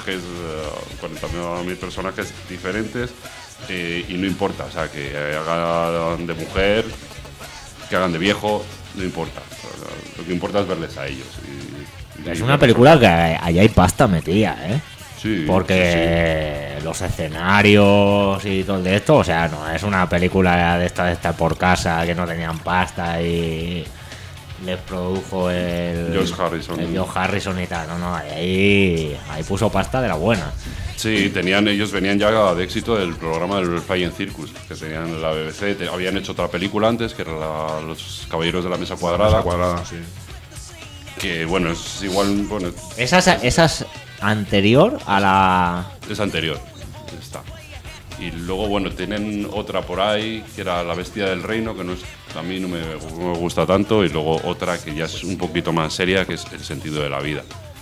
personajes diferentes, y no importa, o sea, que hagan de mujer, que hagan de viejo, no importa. Lo que importa es verles a ellos. Es una película que allá hay pasta metida, ¿eh? Sí, porque los escenarios y todo de esto, o sea, no es una película de esta por casa que no tenían pasta y les produjo el Josh Harrison y tal. No, ahí puso pasta de la buena. Sí, ellos venían ya de éxito del programa del Flying Circus, que tenían en la BBC, habían hecho otra película antes, que era Los Caballeros de la Mesa Cuadrada. Sí. Que bueno, es igual, bueno... Esa es anterior a la... Es anterior, está. Y luego, bueno, tienen otra por ahí, que era La Bestia del Reino, que a mí no me gusta tanto, y luego otra que ya es un poquito más seria, que es El Sentido de la Vida.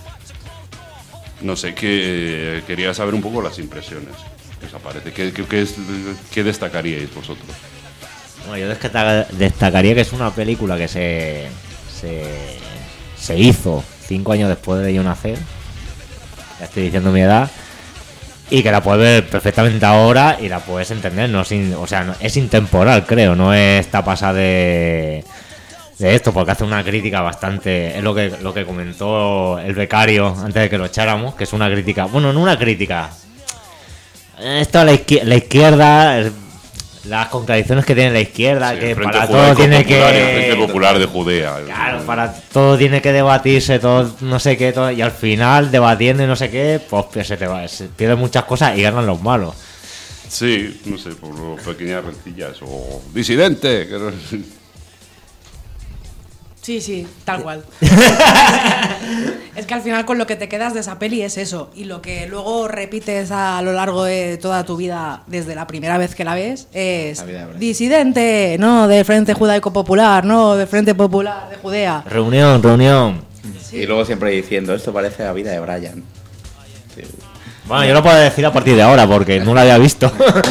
No sé, quería saber un poco las impresiones que os aparece. ¿Qué destacaríais vosotros? Bueno, yo destacaría que es una película que se hizo 5 años después de yo nacer. Ya estoy diciendo mi edad. Y que la puedes ver perfectamente ahora y la puedes entender. Es intemporal, creo. No está pasada de esto, porque hace una crítica bastante... Es lo que comentó el becario antes de que lo echáramos, que es una crítica... Bueno, no una crítica. Esto la izquierda... Las contradicciones que tiene la izquierda, sí, que para todo tiene que... El Frente Popular de Judea. Claro, para todo tiene que debatirse, todo no sé qué, todo, y al final, debatiendo y no sé qué, pues se pierden muchas cosas y ganan los malos. Sí, no sé, por pequeñas rencillas o... ¡Disidente! Que no... Sí, tal cual. Es que al final con lo que te quedas de esa peli es eso. Y lo que luego repites a lo largo de toda tu vida, desde la primera vez que la ves, es disidente, no del Frente Judaico Popular, no del Frente Popular de Judea. Reunión. Sí. Y luego siempre diciendo, esto parece la vida de Brian. Sí. Bueno, yo lo puedo decir a partir de ahora porque no la había visto.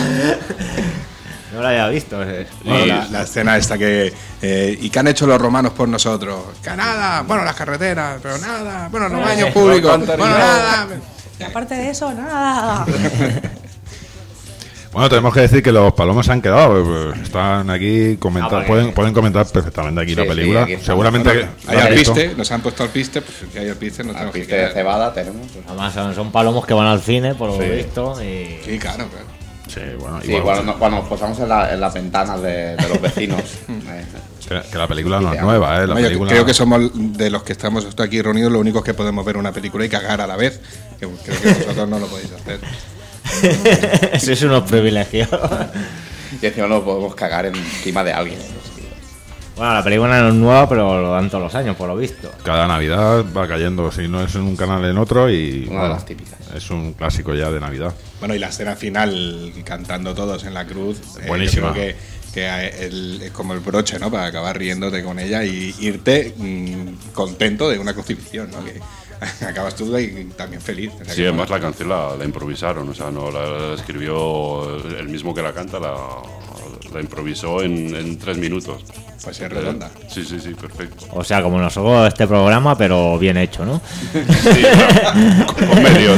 No la había visto. Bueno, la escena esta que... ¿y qué han hecho los romanos por nosotros? Que nada, bueno, las carreteras, pero nada, bueno, los baños públicos, bueno, nada. Y aparte de eso, nada. Bueno, tenemos que decir que los palomos se han quedado, están aquí, pueden comentar perfectamente aquí la película. Sí, seguramente bueno, hay alpiste, nos han puesto alpiste, pues si hay alpiste no tenemos alpiste de cebada tenemos. Además son palomos que van al cine, por lo visto. Y... Sí, claro. Sí, bueno, cuando nos posamos en las ventanas de los vecinos. Que la película no es nueva, ¿eh? Creo que somos de los que estamos aquí reunidos los únicos que podemos ver una película y cagar a la vez. Creo que vosotros no lo podéis hacer. Eso es unos privilegios. Y encima no podemos cagar encima de alguien. Bueno, la película no es nueva, pero lo dan todos los años, por lo visto. Cada Navidad va cayendo, si no es en un canal en otro y... Una de las típicas. Es un clásico ya de Navidad. Bueno, y la escena final, cantando todos en la cruz. Buenísima. Yo creo que es como el broche, ¿no? Para acabar riéndote con ella y irte contento de una crucifixión, ¿no? Que acabas tú y también feliz. Sí, además la canción la improvisaron, o sea, no la escribió el mismo que la canta, la improvisó en 3 minutos. Pues es redonda. Sí, perfecto. O sea, como nosotros este programa, pero bien hecho, ¿no? Sí, con medios.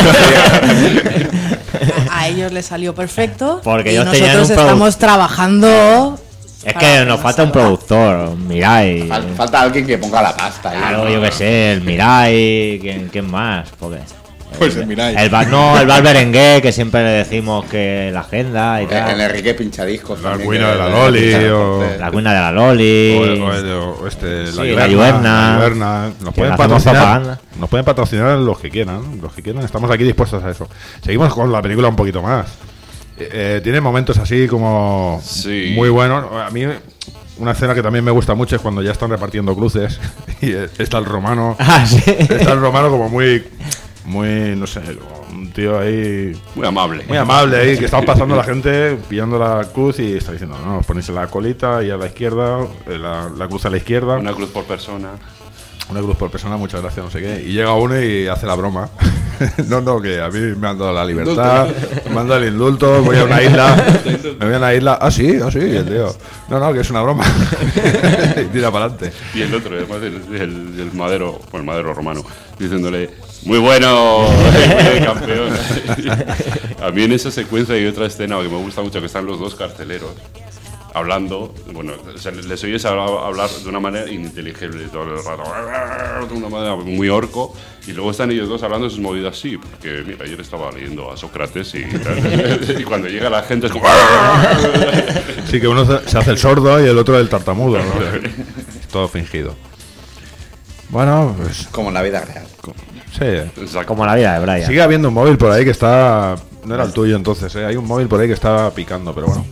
A ellos les salió perfecto. Porque y ellos nosotros estamos trabajando. Es que nos falta un productor, Mirai. Falta alguien que ponga la pasta. Claro, yo qué sé, el Mirai, ¿quién más? Porque pues el Mirai. El Bar Berenguer, que siempre le decimos que la agenda y tal. El Enrique Pinchadiscos. La cuina de la Loli. La cuina de la Loli. La Lluerna. Nos pueden patrocinar los que quieran. Los que quieran, estamos aquí dispuestos a eso. Seguimos con la película un poquito más. Tiene momentos así como muy buenos. A mí una escena que también me gusta mucho es cuando ya están repartiendo cruces y está el romano. Está el romano como muy, no sé, un tío ahí muy amable ahí, que está pasando la gente pillando la cruz y está diciendo, no, os ponéis en la colita y a la izquierda, la cruz a la izquierda. Una cruz por persona, muchas gracias, no sé qué. Y llega uno y hace la broma. No, que a mí me han dado la libertad, me han dado el indulto, me voy a una isla. Ah, sí, el tío. No, que es una broma. Y tira para adelante. Y el otro, además el madero, el madero romano, diciéndole, muy bueno, campeón. A mí en esa secuencia hay otra escena que me gusta mucho, que están los dos carceleros. hablando, bueno, o sea, les oyes hablar de una manera ininteligible todo el rato, de una manera muy orco, y luego están ellos dos hablando de sus movidas así, porque mira, ayer estaba leyendo a Sócrates y cuando llega la gente es como... Sí, que uno se hace el sordo y el otro el tartamudo, ¿no? Todo fingido. Bueno, pues Como en la vida real. sí. Exacto. Como la vida de Brian. Sigue habiendo un móvil por ahí que está... No era el tuyo entonces, ¿eh? Hay un móvil por ahí que está picando, pero bueno.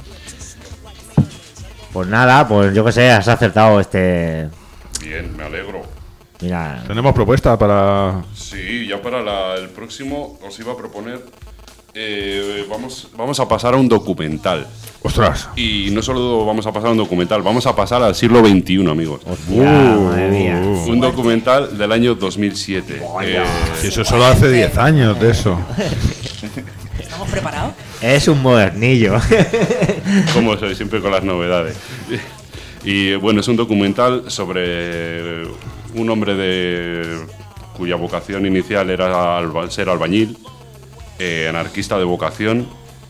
Pues nada, pues yo que sé, has acertado este... Bien, me alegro. Mira, Tenemos propuesta para... Sí, ya para el próximo os iba a proponer, vamos a pasar a un documental. ¡Ostras! Y no solo vamos a pasar a un documental, vamos a pasar al siglo XXI, amigos. hostia, madre mía. Un documental del año 2007. Si eso solo hace 10 años de eso. ¿Estamos preparados? Es un modernillo. Como soy siempre con las novedades. Y bueno, es un documental sobre un hombre cuya vocación inicial era ser albañil, anarquista de vocación.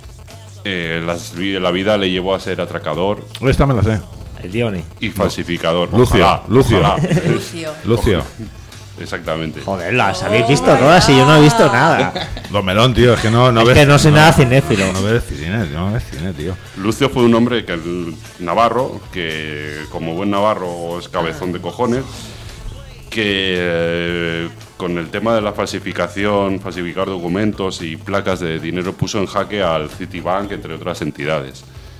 La vida le llevó a ser atracador Esta me la sé. El Dioni. y falsificador. Lucio, Ojalá, Lucio. ojalá. Lucio. Exactamente. Joder, las habéis visto todas y yo no he visto nada. Don Melón, tío, es que no Es ves... que no soy nada cinéfilo. No ves cine, tío. Lucio fue un hombre navarro, que como buen navarro es cabezón de cojones, que con el tema de la falsificar documentos y placas de dinero puso en jaque al Citibank, entre otras entidades.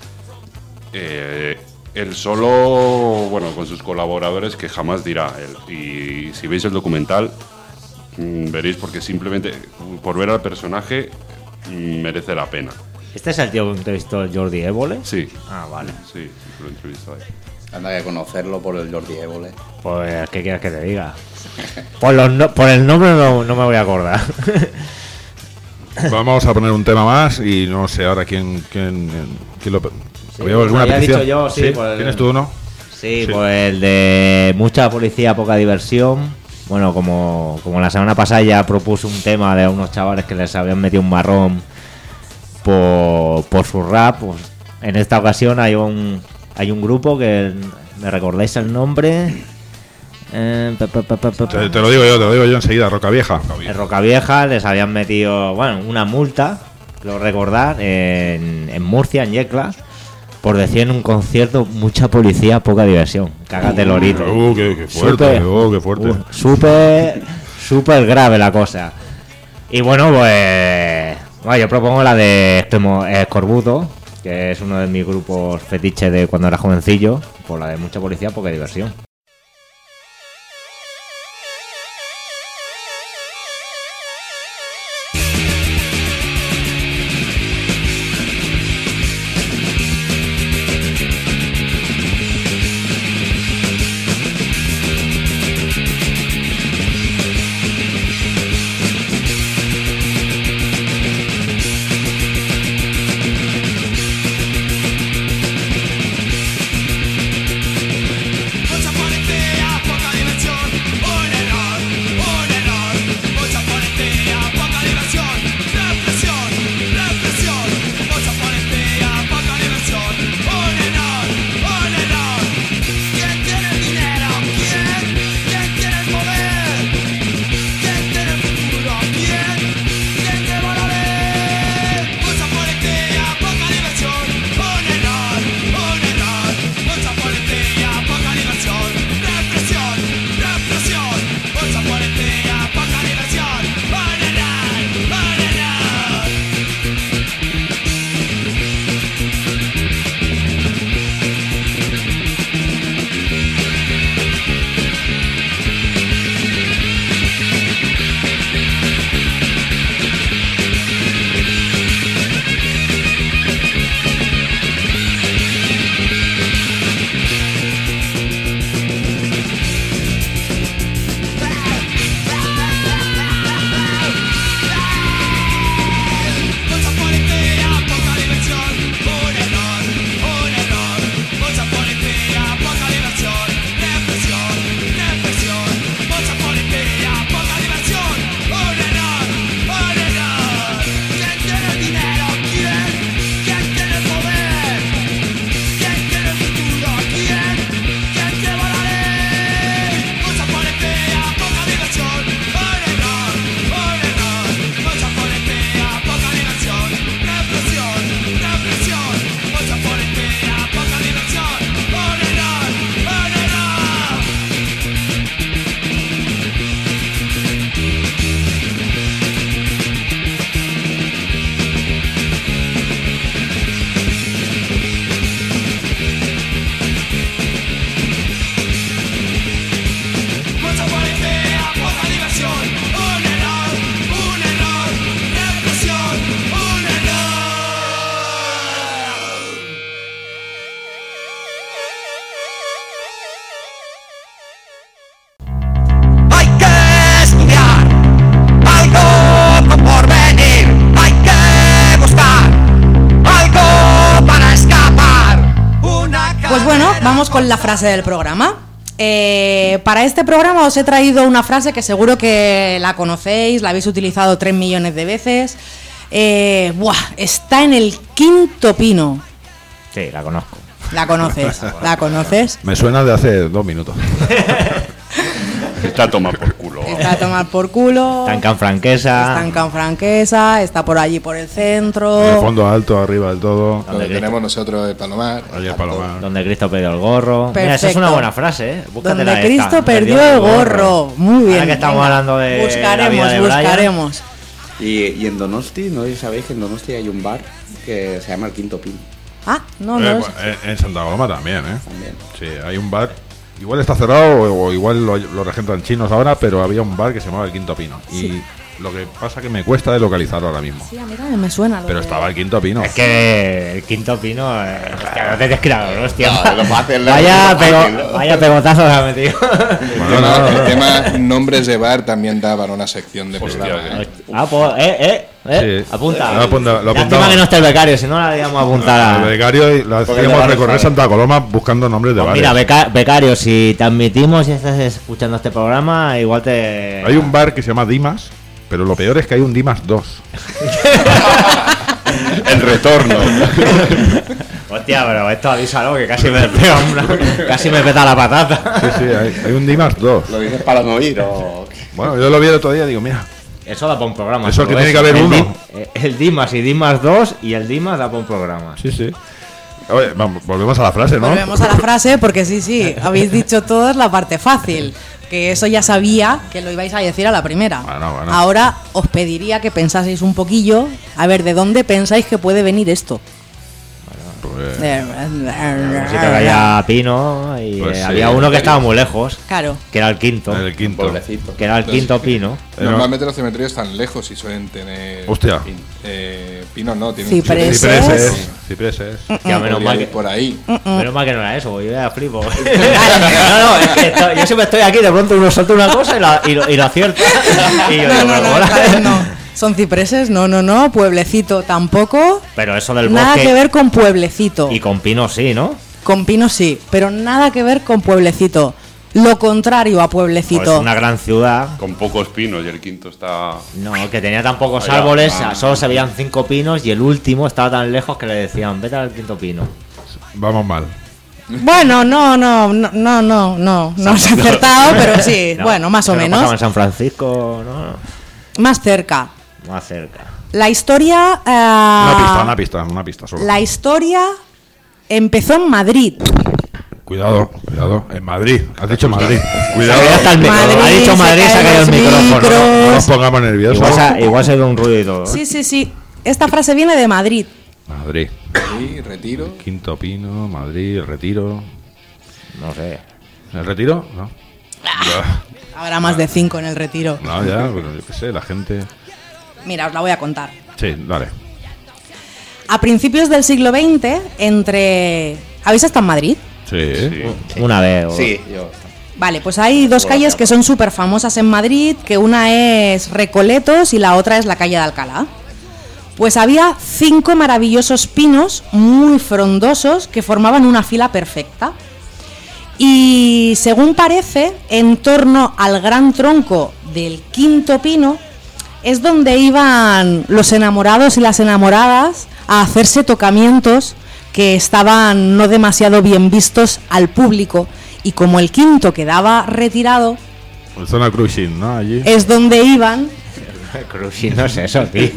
Él solo, bueno, con sus colaboradores, que jamás dirá él. Y si veis el documental, veréis porque simplemente por ver al personaje merece la pena. ¿Este es el tío que entrevistó el Jordi Évole? Sí, Ah, vale. sí, lo he entrevistado ahí. Anda que conocerlo por el Jordi Évole. Pues, ¿qué quieres que te diga? Por el nombre no me voy a acordar. Vamos a poner un tema más y no sé ahora quién lo... ¿Había alguna había petición? dicho yo, sí, por el- ¿Tienes tú uno? Sí, Sí. pues el de mucha policía, poca diversión. Bueno, como la semana pasada ya propuse un tema de unos chavales que les habían metido un marrón por su rap, pues en esta ocasión hay un grupo que me recordáis el nombre. Te lo digo yo enseguida, Roca Vieja. En Rocavieja les habían metido, bueno, una multa, creo recordar, en Murcia, en Yecla, por decir en un concierto mucha policía, poca diversión. Cágate lorito. Qué fuerte, qué fuerte. Súper grave la cosa. Y bueno, pues bueno, yo propongo la de Escorbuto, que es uno de mis grupos fetiches de cuando era jovencillo, por la de mucha policía, poca diversión. Mucha con la frase del programa. Para este programa os he traído una frase que seguro que la conocéis, la habéis utilizado 3 millones de veces. Está en el quinto pino. Sí, la conozco. ¿La conoces? ¿La conoces? Me suena de hace 2 minutos. Está a tomar por culo. Está a tomar por culo. Está en Canfranquesa. Está en Canfranquesa, está por allí por el centro. En el fondo alto, arriba del todo. Donde tenemos nosotros el Palomar. Allí el Palomar. Donde Cristo perdió el gorro. Perfecto. Mira, esa es una buena frase, ¿eh? Búscatela Donde esta. Cristo perdió el gorro. Muy bien. Ahora que estamos venga. hablando de Buscaremos, la vida de Brian. buscaremos. Y en Donosti, ¿no sabéis que en Donosti hay un bar que se llama El Quinto Pino? Ah, no, no. En Santa Coloma también, ¿eh? También. Sí, hay un bar. Igual está cerrado o igual lo regentan chinos ahora, pero había un bar que se llamaba El Quinto Pino. Sí. Y lo que pasa que me cuesta de localizarlo ahora mismo. Sí, a mí también me suena. Pero estaba El Quinto Pino. Es que el quinto pino. Hostia, no te des claro, hostia. No, lo fácil, Vaya, lo fácil, ¿no? vaya pegotazo que me ha metido. Bueno, El tema nombres de bar también da para una sección de Hostia, programa. Pues, Sí. apunta. Lo apuntamos. Lástima que no esté el becario, si no la haríamos apuntar El a. becario y lo hacíamos recorrer Santa Coloma buscando nombres de Pues bares. mira, becario, si te admitimos y estás escuchando este programa, igual te. Hay un bar que se llama Dimas, pero lo peor es que hay un Dimas 2. El retorno. Hostia, pero esto avísalo que casi me pega casi me peta la patata. Sí, hay un Dimas 2. ¿Lo dices para no oír o qué? Bueno, yo lo vi el otro día y digo, mira, Eso da para un programa. Eso solo que tiene que haber El uno. El Dimas y Dimas 2 y el Dimas da para un programa. sí. Oye, vamos, volvemos a la frase, ¿no? Volvemos a la frase porque sí, habéis dicho todos la parte fácil. Que eso ya sabía que lo ibais a decir a la primera. Bueno. Ahora os pediría que pensaseis un poquillo, a ver, ¿de dónde pensáis que puede venir esto? Pues, Un sitio que había pino y Pues sí, había uno que estaba muy lejos, Claro. que era el quinto. en el quinto. Pueblecito. Que era el quinto pino. Normalmente los cementerios están lejos y suelen tener. Hostia. Pinos no, tienen Cipreses. Cipreses. Ya menos mal que. por ahí. Menos mal que no era eso, porque yo ya flipo. No, es que yo siempre estoy aquí, de pronto uno suelta una cosa y lo acierta. Y yo digo, No, pero mola. esta vez no. Son cipreses, no, pueblecito tampoco. Pero eso del Nada bosque que ver con pueblecito. y con pino sí, ¿no? Con pino sí, pero nada que ver con pueblecito. Lo contrario a pueblecito. Pues una gran ciudad. Con pocos pinos y el quinto está. No, que tenía tan pocos Allá, árboles, ah. solo se veían 5 pinos y el último estaba tan lejos que le decían, vete al quinto pino. Vamos mal. Bueno, no has acertado, pero sí, No, bueno, más o eso no pasaba en menos. San Francisco, no, Más cerca. más cerca. La historia. Una pista solo. La historia empezó en Madrid. Cuidado. En Madrid. Has dicho Madrid. Cuidado. Ya está el micrófono. Madrid, Ha dicho Madrid, se se ha caen caído el los micrófono. micros. No nos pongamos nerviosos. Igual se ha ido un ruido y todo. Sí. Esta frase viene de Madrid. Madrid. Ahí, retiro. Quinto Pino, Madrid, el Retiro. No sé. ¿El Retiro? No. Habrá más de 5 en el retiro. No, ya, pero yo qué sé, la gente. Mira, os la voy a contar. Sí, dale. A principios del siglo XX, ¿habéis estado en Madrid? Sí. Una vez. o- Sí, yo. Vale, pues hay dos calles que son súper famosas en Madrid, que una es Recoletos y la otra es la calle de Alcalá. Pues había 5 maravillosos pinos muy frondosos que formaban una fila perfecta. Y según parece, en torno al gran tronco del quinto pino es donde iban los enamorados y las enamoradas a hacerse tocamientos que estaban no demasiado bien vistos al público. Y como el quinto quedaba retirado, En zona cruising, ¿no? Allí. es donde iban. Cruising, no es eso, tío.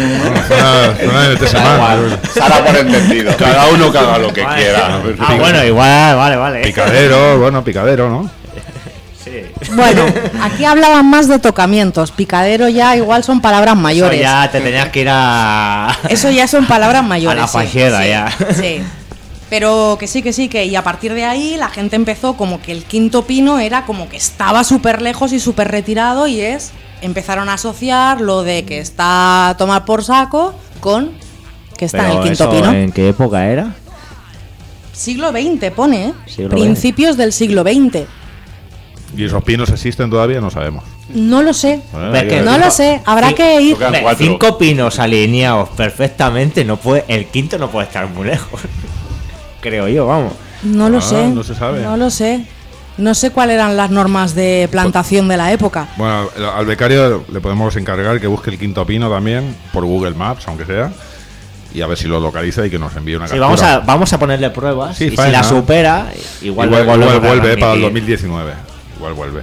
Zona de Tesamán. Sala por entendido. Cada uno que haga lo que Vale. quiera. Ah, bueno, igual, vale. Picadero, ¿no? Sí. Bueno, aquí hablaban más de tocamientos. Picadero ya igual son palabras Eso mayores. ya te tenías que ir a. Eso ya son palabras mayores. A la sí, fachera, sí, ya. Sí. Pero que sí, que y a partir de ahí la gente empezó como que el quinto pino era como que estaba súper lejos y súper retirado y empezaron a asociar lo de que está a tomar por saco con que está en el quinto eso, pino. ¿en qué época era? Siglo XX pone, ¿eh? Siglo Principios del siglo XX. ¿Y esos pinos existen todavía? No sabemos. No lo sé. Es que- No lo sé, habrá Sí. que ir. Tocan Hombre, 4. 5 pinos alineados perfectamente, el quinto no puede estar muy lejos. Creo yo, vamos. No lo sé. No se sabe. No lo sé. No sé cuáles eran las normas de plantación de la época. Bueno, al becario le podemos encargar que busque el Quinto Pino también, por Google Maps, aunque sea, y a ver si lo localiza y que nos envíe una Sí, captura. vamos a ponerle pruebas. Sí, y faena. si la supera, igual vuelve para el 2019. Igual vuelve.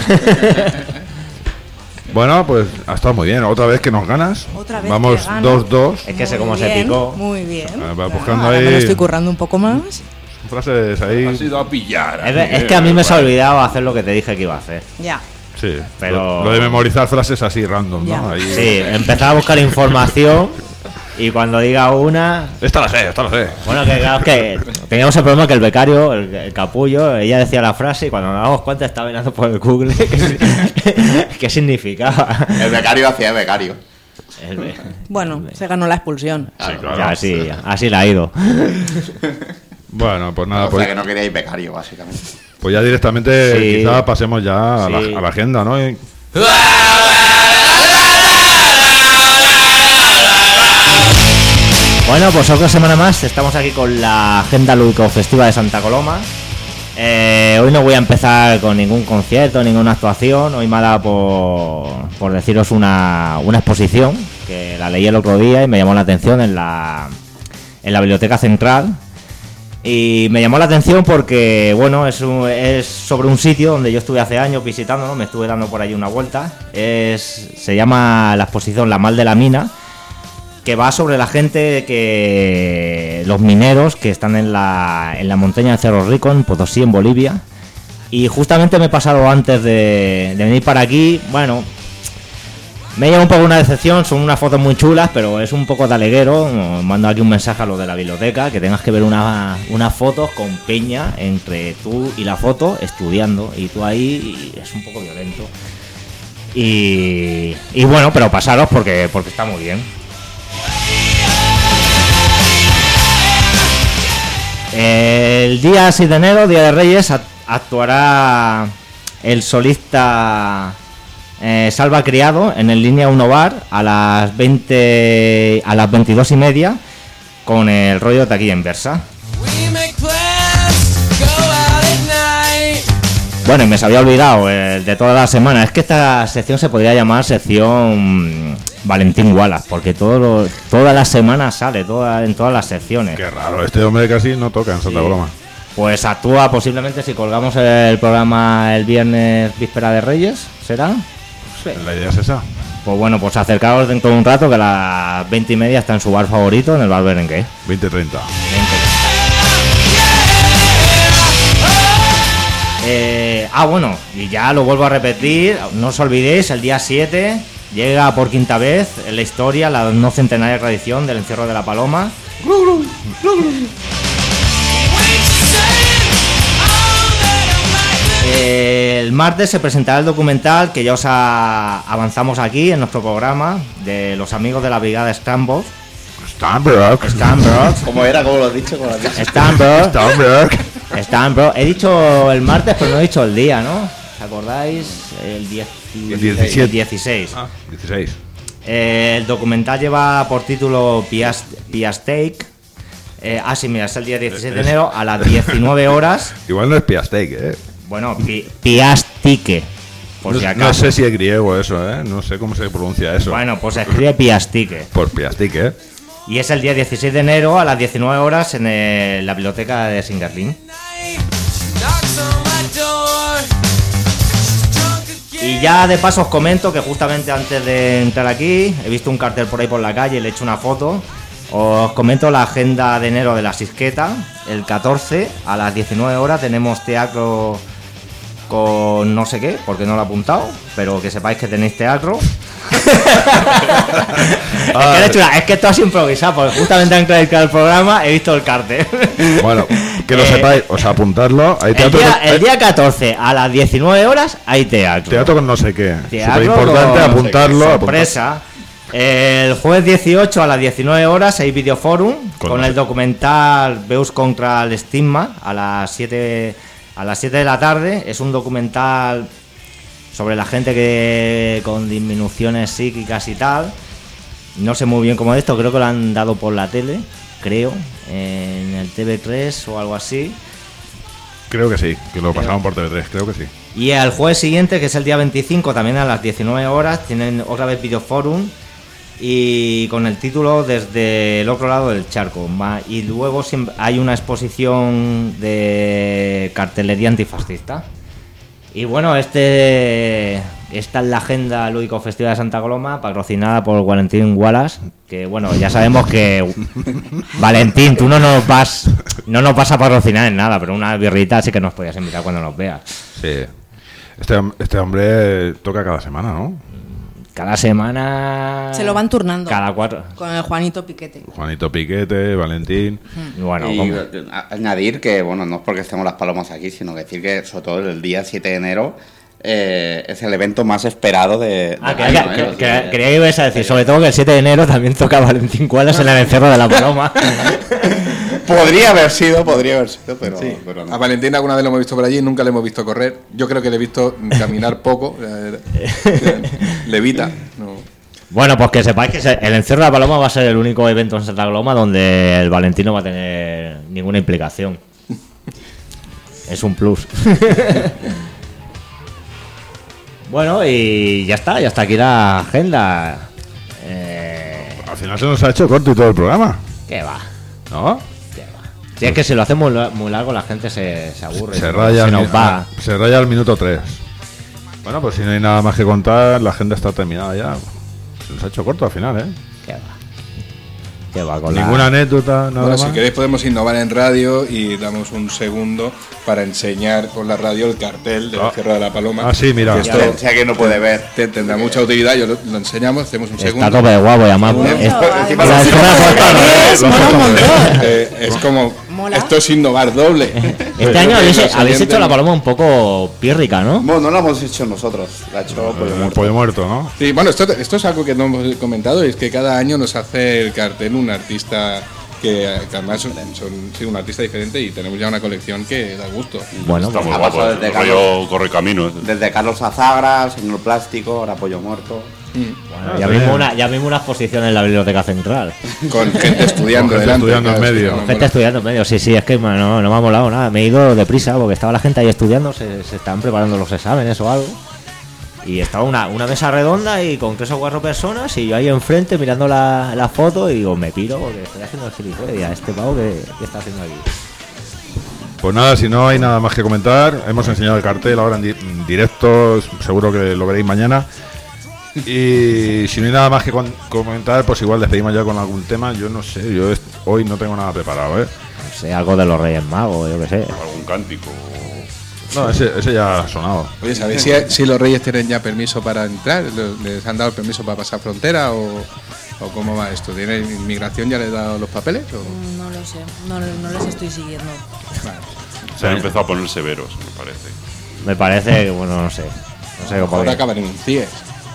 Bueno, pues ha estado muy bien. Otra vez que nos ganas. Otra vez Vamos que gano. 2-2. Es que sé Muy cómo se bien, picó. Muy bien. Va buscando ahora ahí. me lo estoy currando un poco más. Frases ahí. Has ido a pillar. Es que a mí me se ha olvidado hacer lo que te dije que iba a hacer. Ya. Sí, Pero- lo de memorizar frases así random, Ya. ¿no? Ahí. Sí, empezar a buscar información y cuando diga una... Esta la sé. Bueno, que claro, que teníamos el problema que el becario, el capullo, ella decía la frase y cuando nos damos cuenta estaba mirando por el Google qué significaba. El becario hacía de becario. Bueno, se ganó la expulsión. Sí, claro. Ya, así la ha ido. Bueno, pues nada, O pues, sea que no queríais becario, básicamente. pues ya directamente Sí. quizá pasemos ya a, Sí. a la agenda, ¿no? Y- Bueno, pues otra semana más estamos aquí con la agenda lúdico-festiva de Santa Coloma. Hoy no voy a empezar con ningún concierto, ninguna actuación. Hoy me ha dado por deciros una exposición que la leí el otro día y me llamó la atención en la Biblioteca Central. Y me llamó la atención porque, bueno, es sobre un sitio donde yo estuve hace años visitando, ¿no? Me estuve dando por allí una vuelta. Se llama la exposición La Mal de la Mina, que va sobre la gente los mineros que están en la montaña de Cerro Rico, en Potosí, en Bolivia. Y justamente me he pasado antes de venir para aquí, bueno, me lleva un poco una decepción, son unas fotos muy chulas, pero es un poco taleguero. Mando aquí un mensaje a los de la biblioteca, que tengas que ver unas fotos con peña entre tú y la foto estudiando, y tú ahí, y es un poco violento. Y bueno, pero pasaros porque está muy bien. El día 6 de enero, Día de Reyes, actuará el solista Salva Criado en el Línea 1 Bar a las 22:30 con el rollo de taquilla inversa. Bueno, y me se había olvidado el de toda la semana. Es que esta sección se podría llamar sección Valentín Wallace, porque toda la semana sale, en todas las secciones. Qué raro, este hombre casi no toca en Santa Coloma. Pues actúa posiblemente si colgamos el programa el viernes víspera de Reyes, ¿será? La idea es esa. Pues bueno, pues acercaos dentro de un rato que a las 20:30 está en su bar favorito, en el Bar Berenguer. 20:30. Bueno, y ya lo vuelvo a repetir, no os olvidéis, el día 7 llega por quinta vez en la historia la no centenaria tradición del encierro de la paloma. El martes se presentará el documental que ya os avanzamos aquí en nuestro programa de los amigos de la brigada Stambrook. ¿Cómo era? ¿Cómo lo has dicho? Stambrook. He dicho el martes, pero no he dicho el día, ¿no? ¿Os acordáis? El 17. 16. 16. El documental lleva por título Piastake. Sí, mira, es el día 16 de enero a las 19 horas. Igual no es Piastake, Bueno, Piastique. Por si acaso. No sé si es griego eso, No sé cómo se pronuncia eso. Bueno, pues se escribe Piastique. Por Piastique, Y es el día 16 de enero a las 19 horas en la biblioteca de Singerlin. Y ya de paso os comento que justamente antes de entrar aquí he visto un cartel por ahí por la calle y le he hecho una foto. Os comento la agenda de enero de la Sisqueta. El 14 a las 19 horas tenemos teatro con no sé qué, porque no lo he apuntado, pero que sepáis que tenéis teatro. Es que esto ha sido improvisado, porque justamente antes de entrar al programa he visto el cartel. Bueno, que lo sepáis, o sea, apuntarlo. Hay teatro el día 14 a las 19 horas hay teatro. Teatro con no sé qué. Teatro Súper importante con apuntarlo. Sorpresa. El jueves 18 a las 19 horas hay videoforum con el documental Veus contra el estigma a las 7 de la tarde. Es un documental sobre la gente que con disminuciones psíquicas y tal. No sé muy bien cómo es esto, creo que lo han dado por la tele, creo, en el TV3 o algo así. Creo que sí, que lo pasaron por TV3, creo que sí. Y el jueves siguiente, que es el día 25, también a las 19 horas, tienen otra vez Videoforum y con el título Desde el otro lado del charco. Y luego hay una exposición de cartelería antifascista. Y bueno, esta es la agenda lúdico festiva de Santa Coloma, patrocinada por Valentín Wallace, que bueno, ya sabemos que Valentín, tú no nos vas a patrocinar en nada, pero una birrita sí que nos podías invitar cuando nos veas. Sí. Este hombre toca cada semana, ¿no? Cada semana... Se lo van turnando. Cada 4. Con el Juanito Piquete. Juanito Piquete, Valentín. Bueno, Y ¿cómo? añadir que, bueno, no es porque estemos las palomas aquí, sino que decir que, sobre todo el día 7 de enero, es el evento más esperado de Creía que ibas a decir, sobre todo que el 7 de enero también toca Valentín Cualas en el encerro de la paloma. Podría haber sido, pero, Sí. pero no. A Valentín alguna vez lo hemos visto por allí, nunca le hemos visto correr. Yo creo que le he visto caminar poco. Levita. No. Bueno, pues que sepáis que el encierro de la paloma va a ser el único evento en Santa Coloma donde el Valentín no va a tener ninguna implicación. Es un plus. Bueno, y ya está aquí la agenda. Al final se nos ha hecho corto y todo el programa, ¿Qué va? ¿no? Si es que si lo hacemos muy largo la gente se aburre. Se raya, nos va. se raya al minuto 3. Bueno, pues si no hay nada más que contar, la agenda está terminada ya. Se nos ha hecho corto al final, ¿eh? ¿Qué va con Ninguna anécdota, nada Bueno, más. si queréis podemos innovar en radio y damos un segundo para enseñar por la radio el cartel del Encierro de la Paloma. Ah, sí, mira. Que esto Si alguien no puede ver. tendrá mucha utilidad, lo enseñamos, hacemos un Está segundo. tope de guapo, además. Es como, Mola. esto es innovar doble. Este año habéis Los hecho oyentes- la paloma un poco pírrica, ¿no? Bueno, no lo hemos hecho nosotros, la ha hecho Pollo El Muerto. pollo muerto, ¿no? Sí, bueno, esto es algo que no hemos comentado, es que cada año nos hace el cartel un artista que además son un artista diferente y tenemos ya una colección que da gusto. Bueno, Está pues, muy ha guapo, pasado el desde rollo Correcaminos. Desde Carlos Azagra, Señor Plástico, ahora Pollo Muerto. ya mismo una exposición en la biblioteca central. Con gente estudiando Con gente delante. estudiando en claro, medio. sí, no, Gente mola. estudiando en medio, sí, es que no me ha molado nada. Me he ido deprisa porque estaba la gente ahí estudiando, se estaban preparando los exámenes o algo. Y estaba una mesa redonda y con 3 o 4 personas y yo ahí enfrente mirando la foto y digo, me piro porque estoy haciendo el gilipollas. Este pavo que está haciendo aquí. Pues nada, si no hay nada más que comentar, hemos enseñado el cartel ahora en directo, seguro que lo veréis mañana. Y si no hay nada más que comentar, pues igual despedimos ya con algún tema. Yo no sé, hoy no tengo nada preparado, ¿eh? No sé, algo de los Reyes Magos, yo qué sé. Algún cántico. No, ese ya ha sonado. Oye, ¿sabéis si los reyes tienen ya permiso para entrar? ¿Les han dado el permiso para pasar frontera o cómo va esto? ¿Tiene inmigración ya les ha dado los papeles? O? No lo sé, no les estoy siguiendo. Se han empezado a poner severos, me parece. Me parece que, bueno, no sé. No sé cómo. Ahora acaban en un CIE.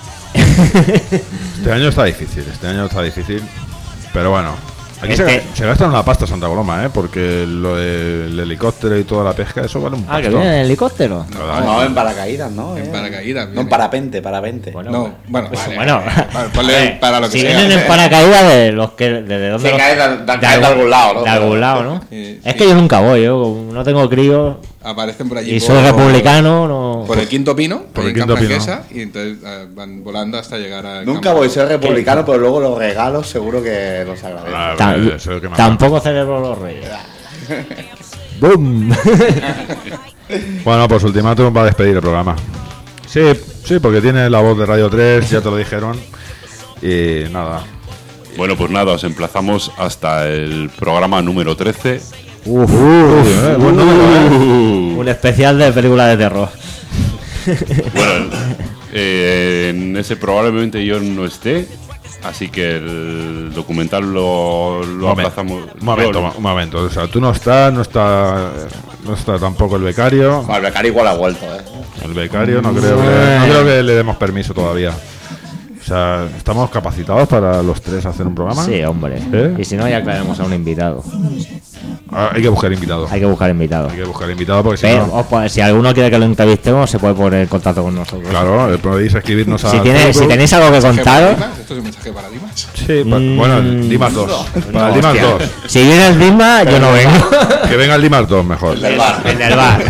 Este año está difícil, pero bueno. Aquí se gasta una pasta Santa Coloma, ¿eh? Porque lo del helicóptero y toda la pesca, eso vale un Ah, que pastón. viene en helicóptero. No, en paracaídas, ¿no? En paracaídas. No, en parapente. No, bueno, vale. Bueno, Vale, ponle para lo que si sea. vienen en paracaídas de los que de dónde Sí, los- cae de algún lado, ¿no? de algún lado, ¿no? Sí, Es sí. que yo nunca voy, yo como no tengo críos Aparecen por allí. y soy republicano, no. Por el Quinto Pino, Por el ahí en Quinto Pino. Franquesa, y entonces van volando hasta llegar a. Nunca voy a ser republicano, pero luego los regalos seguro que los agradezco. Ah, Ta- eso es lo que me tampoco celebro los Reyes. ¡Bum! Bueno, pues ultimátum para despedir el programa. Sí, porque tiene la voz de Radio 3, ya te lo dijeron. Y nada. Bueno, pues nada, os emplazamos hasta el programa número 13. Buen número, Un especial de película de terror. Bueno, en ese probablemente yo no esté, así que el documental lo aplazamos. Un momento. O sea, tú no está tampoco el becario. Bueno, el becario igual ha vuelto, ¿eh? El becario no creo que le demos permiso todavía. O sea, ¿estamos capacitados para los tres hacer un programa? Sí, hombre. ¿Eh? Y si no, ya traeremos a un invitado. Hay que buscar invitado. Hay que buscar invitado. Hay que buscar invitado porque si Pero, no... pues, si alguno quiere que lo entrevistemos, se puede poner en contacto con nosotros. Claro, podéis escribirnos a... Si tenéis algo que contaros... ¿Esto es un mensaje para Dimas? Sí, bueno, el Dimas 2. Para el Dimas 2. Si viene el Dimas, yo no vengo. Que venga el Dimas 2 mejor. El del bar. El del bar.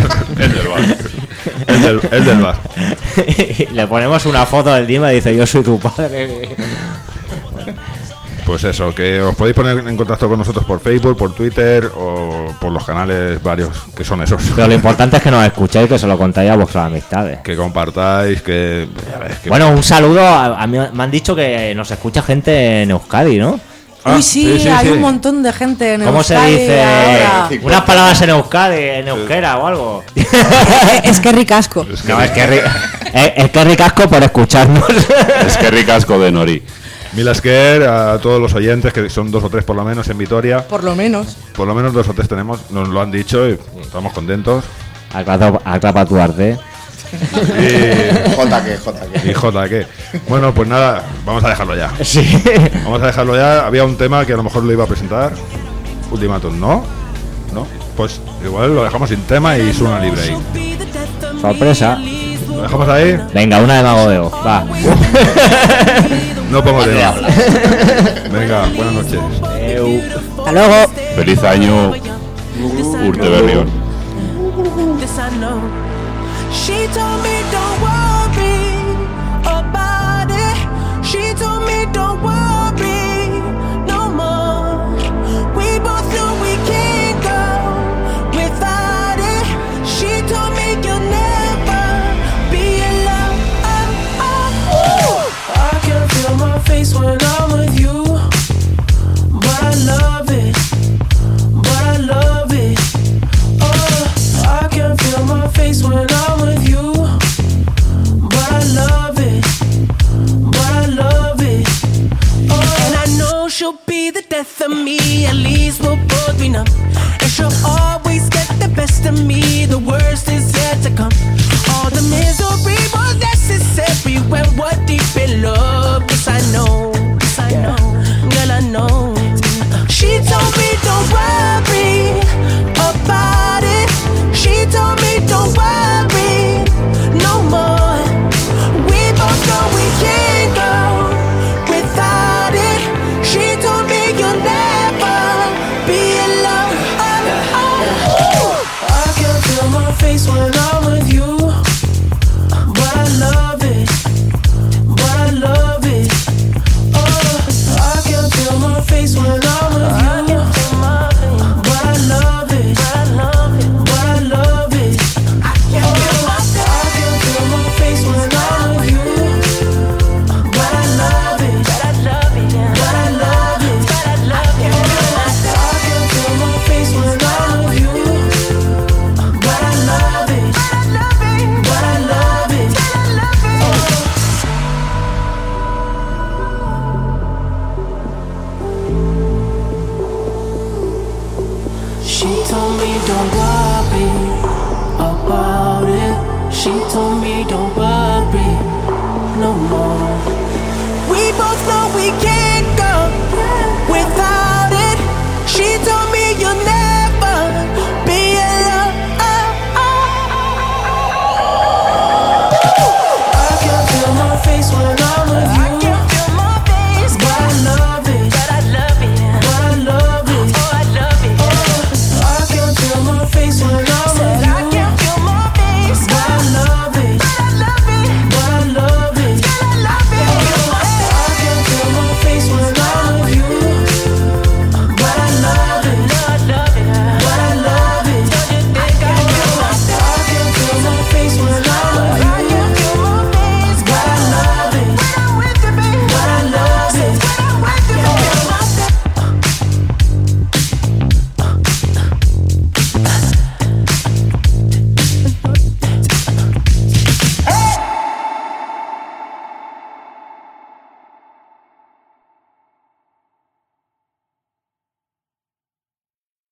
El del bar. Le ponemos una foto del Dimas y dice, yo soy tu padre. Pues eso, que os podéis poner en contacto con nosotros por Facebook, por Twitter o por los canales varios, que son esos. Pero lo importante es que nos escuchéis, que se lo contáis a vuestras amistades. Que compartáis, que... Bueno, un saludo. A mí me han dicho que nos escucha gente en Euskadi, ¿no? Uy, sí, hay un montón de gente en ¿Cómo Euskadi. se dice? Ahora. Unas palabras en Euskadi, en euskera o algo. Es que ricasco. No, es que ricasco por escucharnos. Es que ricasco de Nori. Mil esker a todos los oyentes, que son 2 o 3 por lo menos en Vitoria. Por lo menos. Por lo menos 2 o 3 tenemos, nos lo han dicho y estamos contentos. Atrapa tu arte. Y JK. Bueno, pues nada, vamos a dejarlo ya. Sí. Vamos a dejarlo ya. Había un tema que a lo mejor lo iba a presentar. Ultimátum, ¿no? ¿No? Pues igual lo dejamos sin tema y suena libre ahí. Sorpresa. ¿Lo dejamos ahí? Venga, una de Mago de Oz. Va. No pongo tema. Venga, buenas noches. Hasta luego. Feliz año, Urteberrión. She told me don't worry about it. She told me don't worry no more. We both know we can't go without it. She told me you'll never be alone. I can feel my face when I'm with you, but I love it, but I love it. Oh, I can feel my face when I'm with you, but I love it, but I love it. Oh, and I know she'll be the death of me, at least we'll both be numb. And she'll always get the best of me, the worst is yet to come.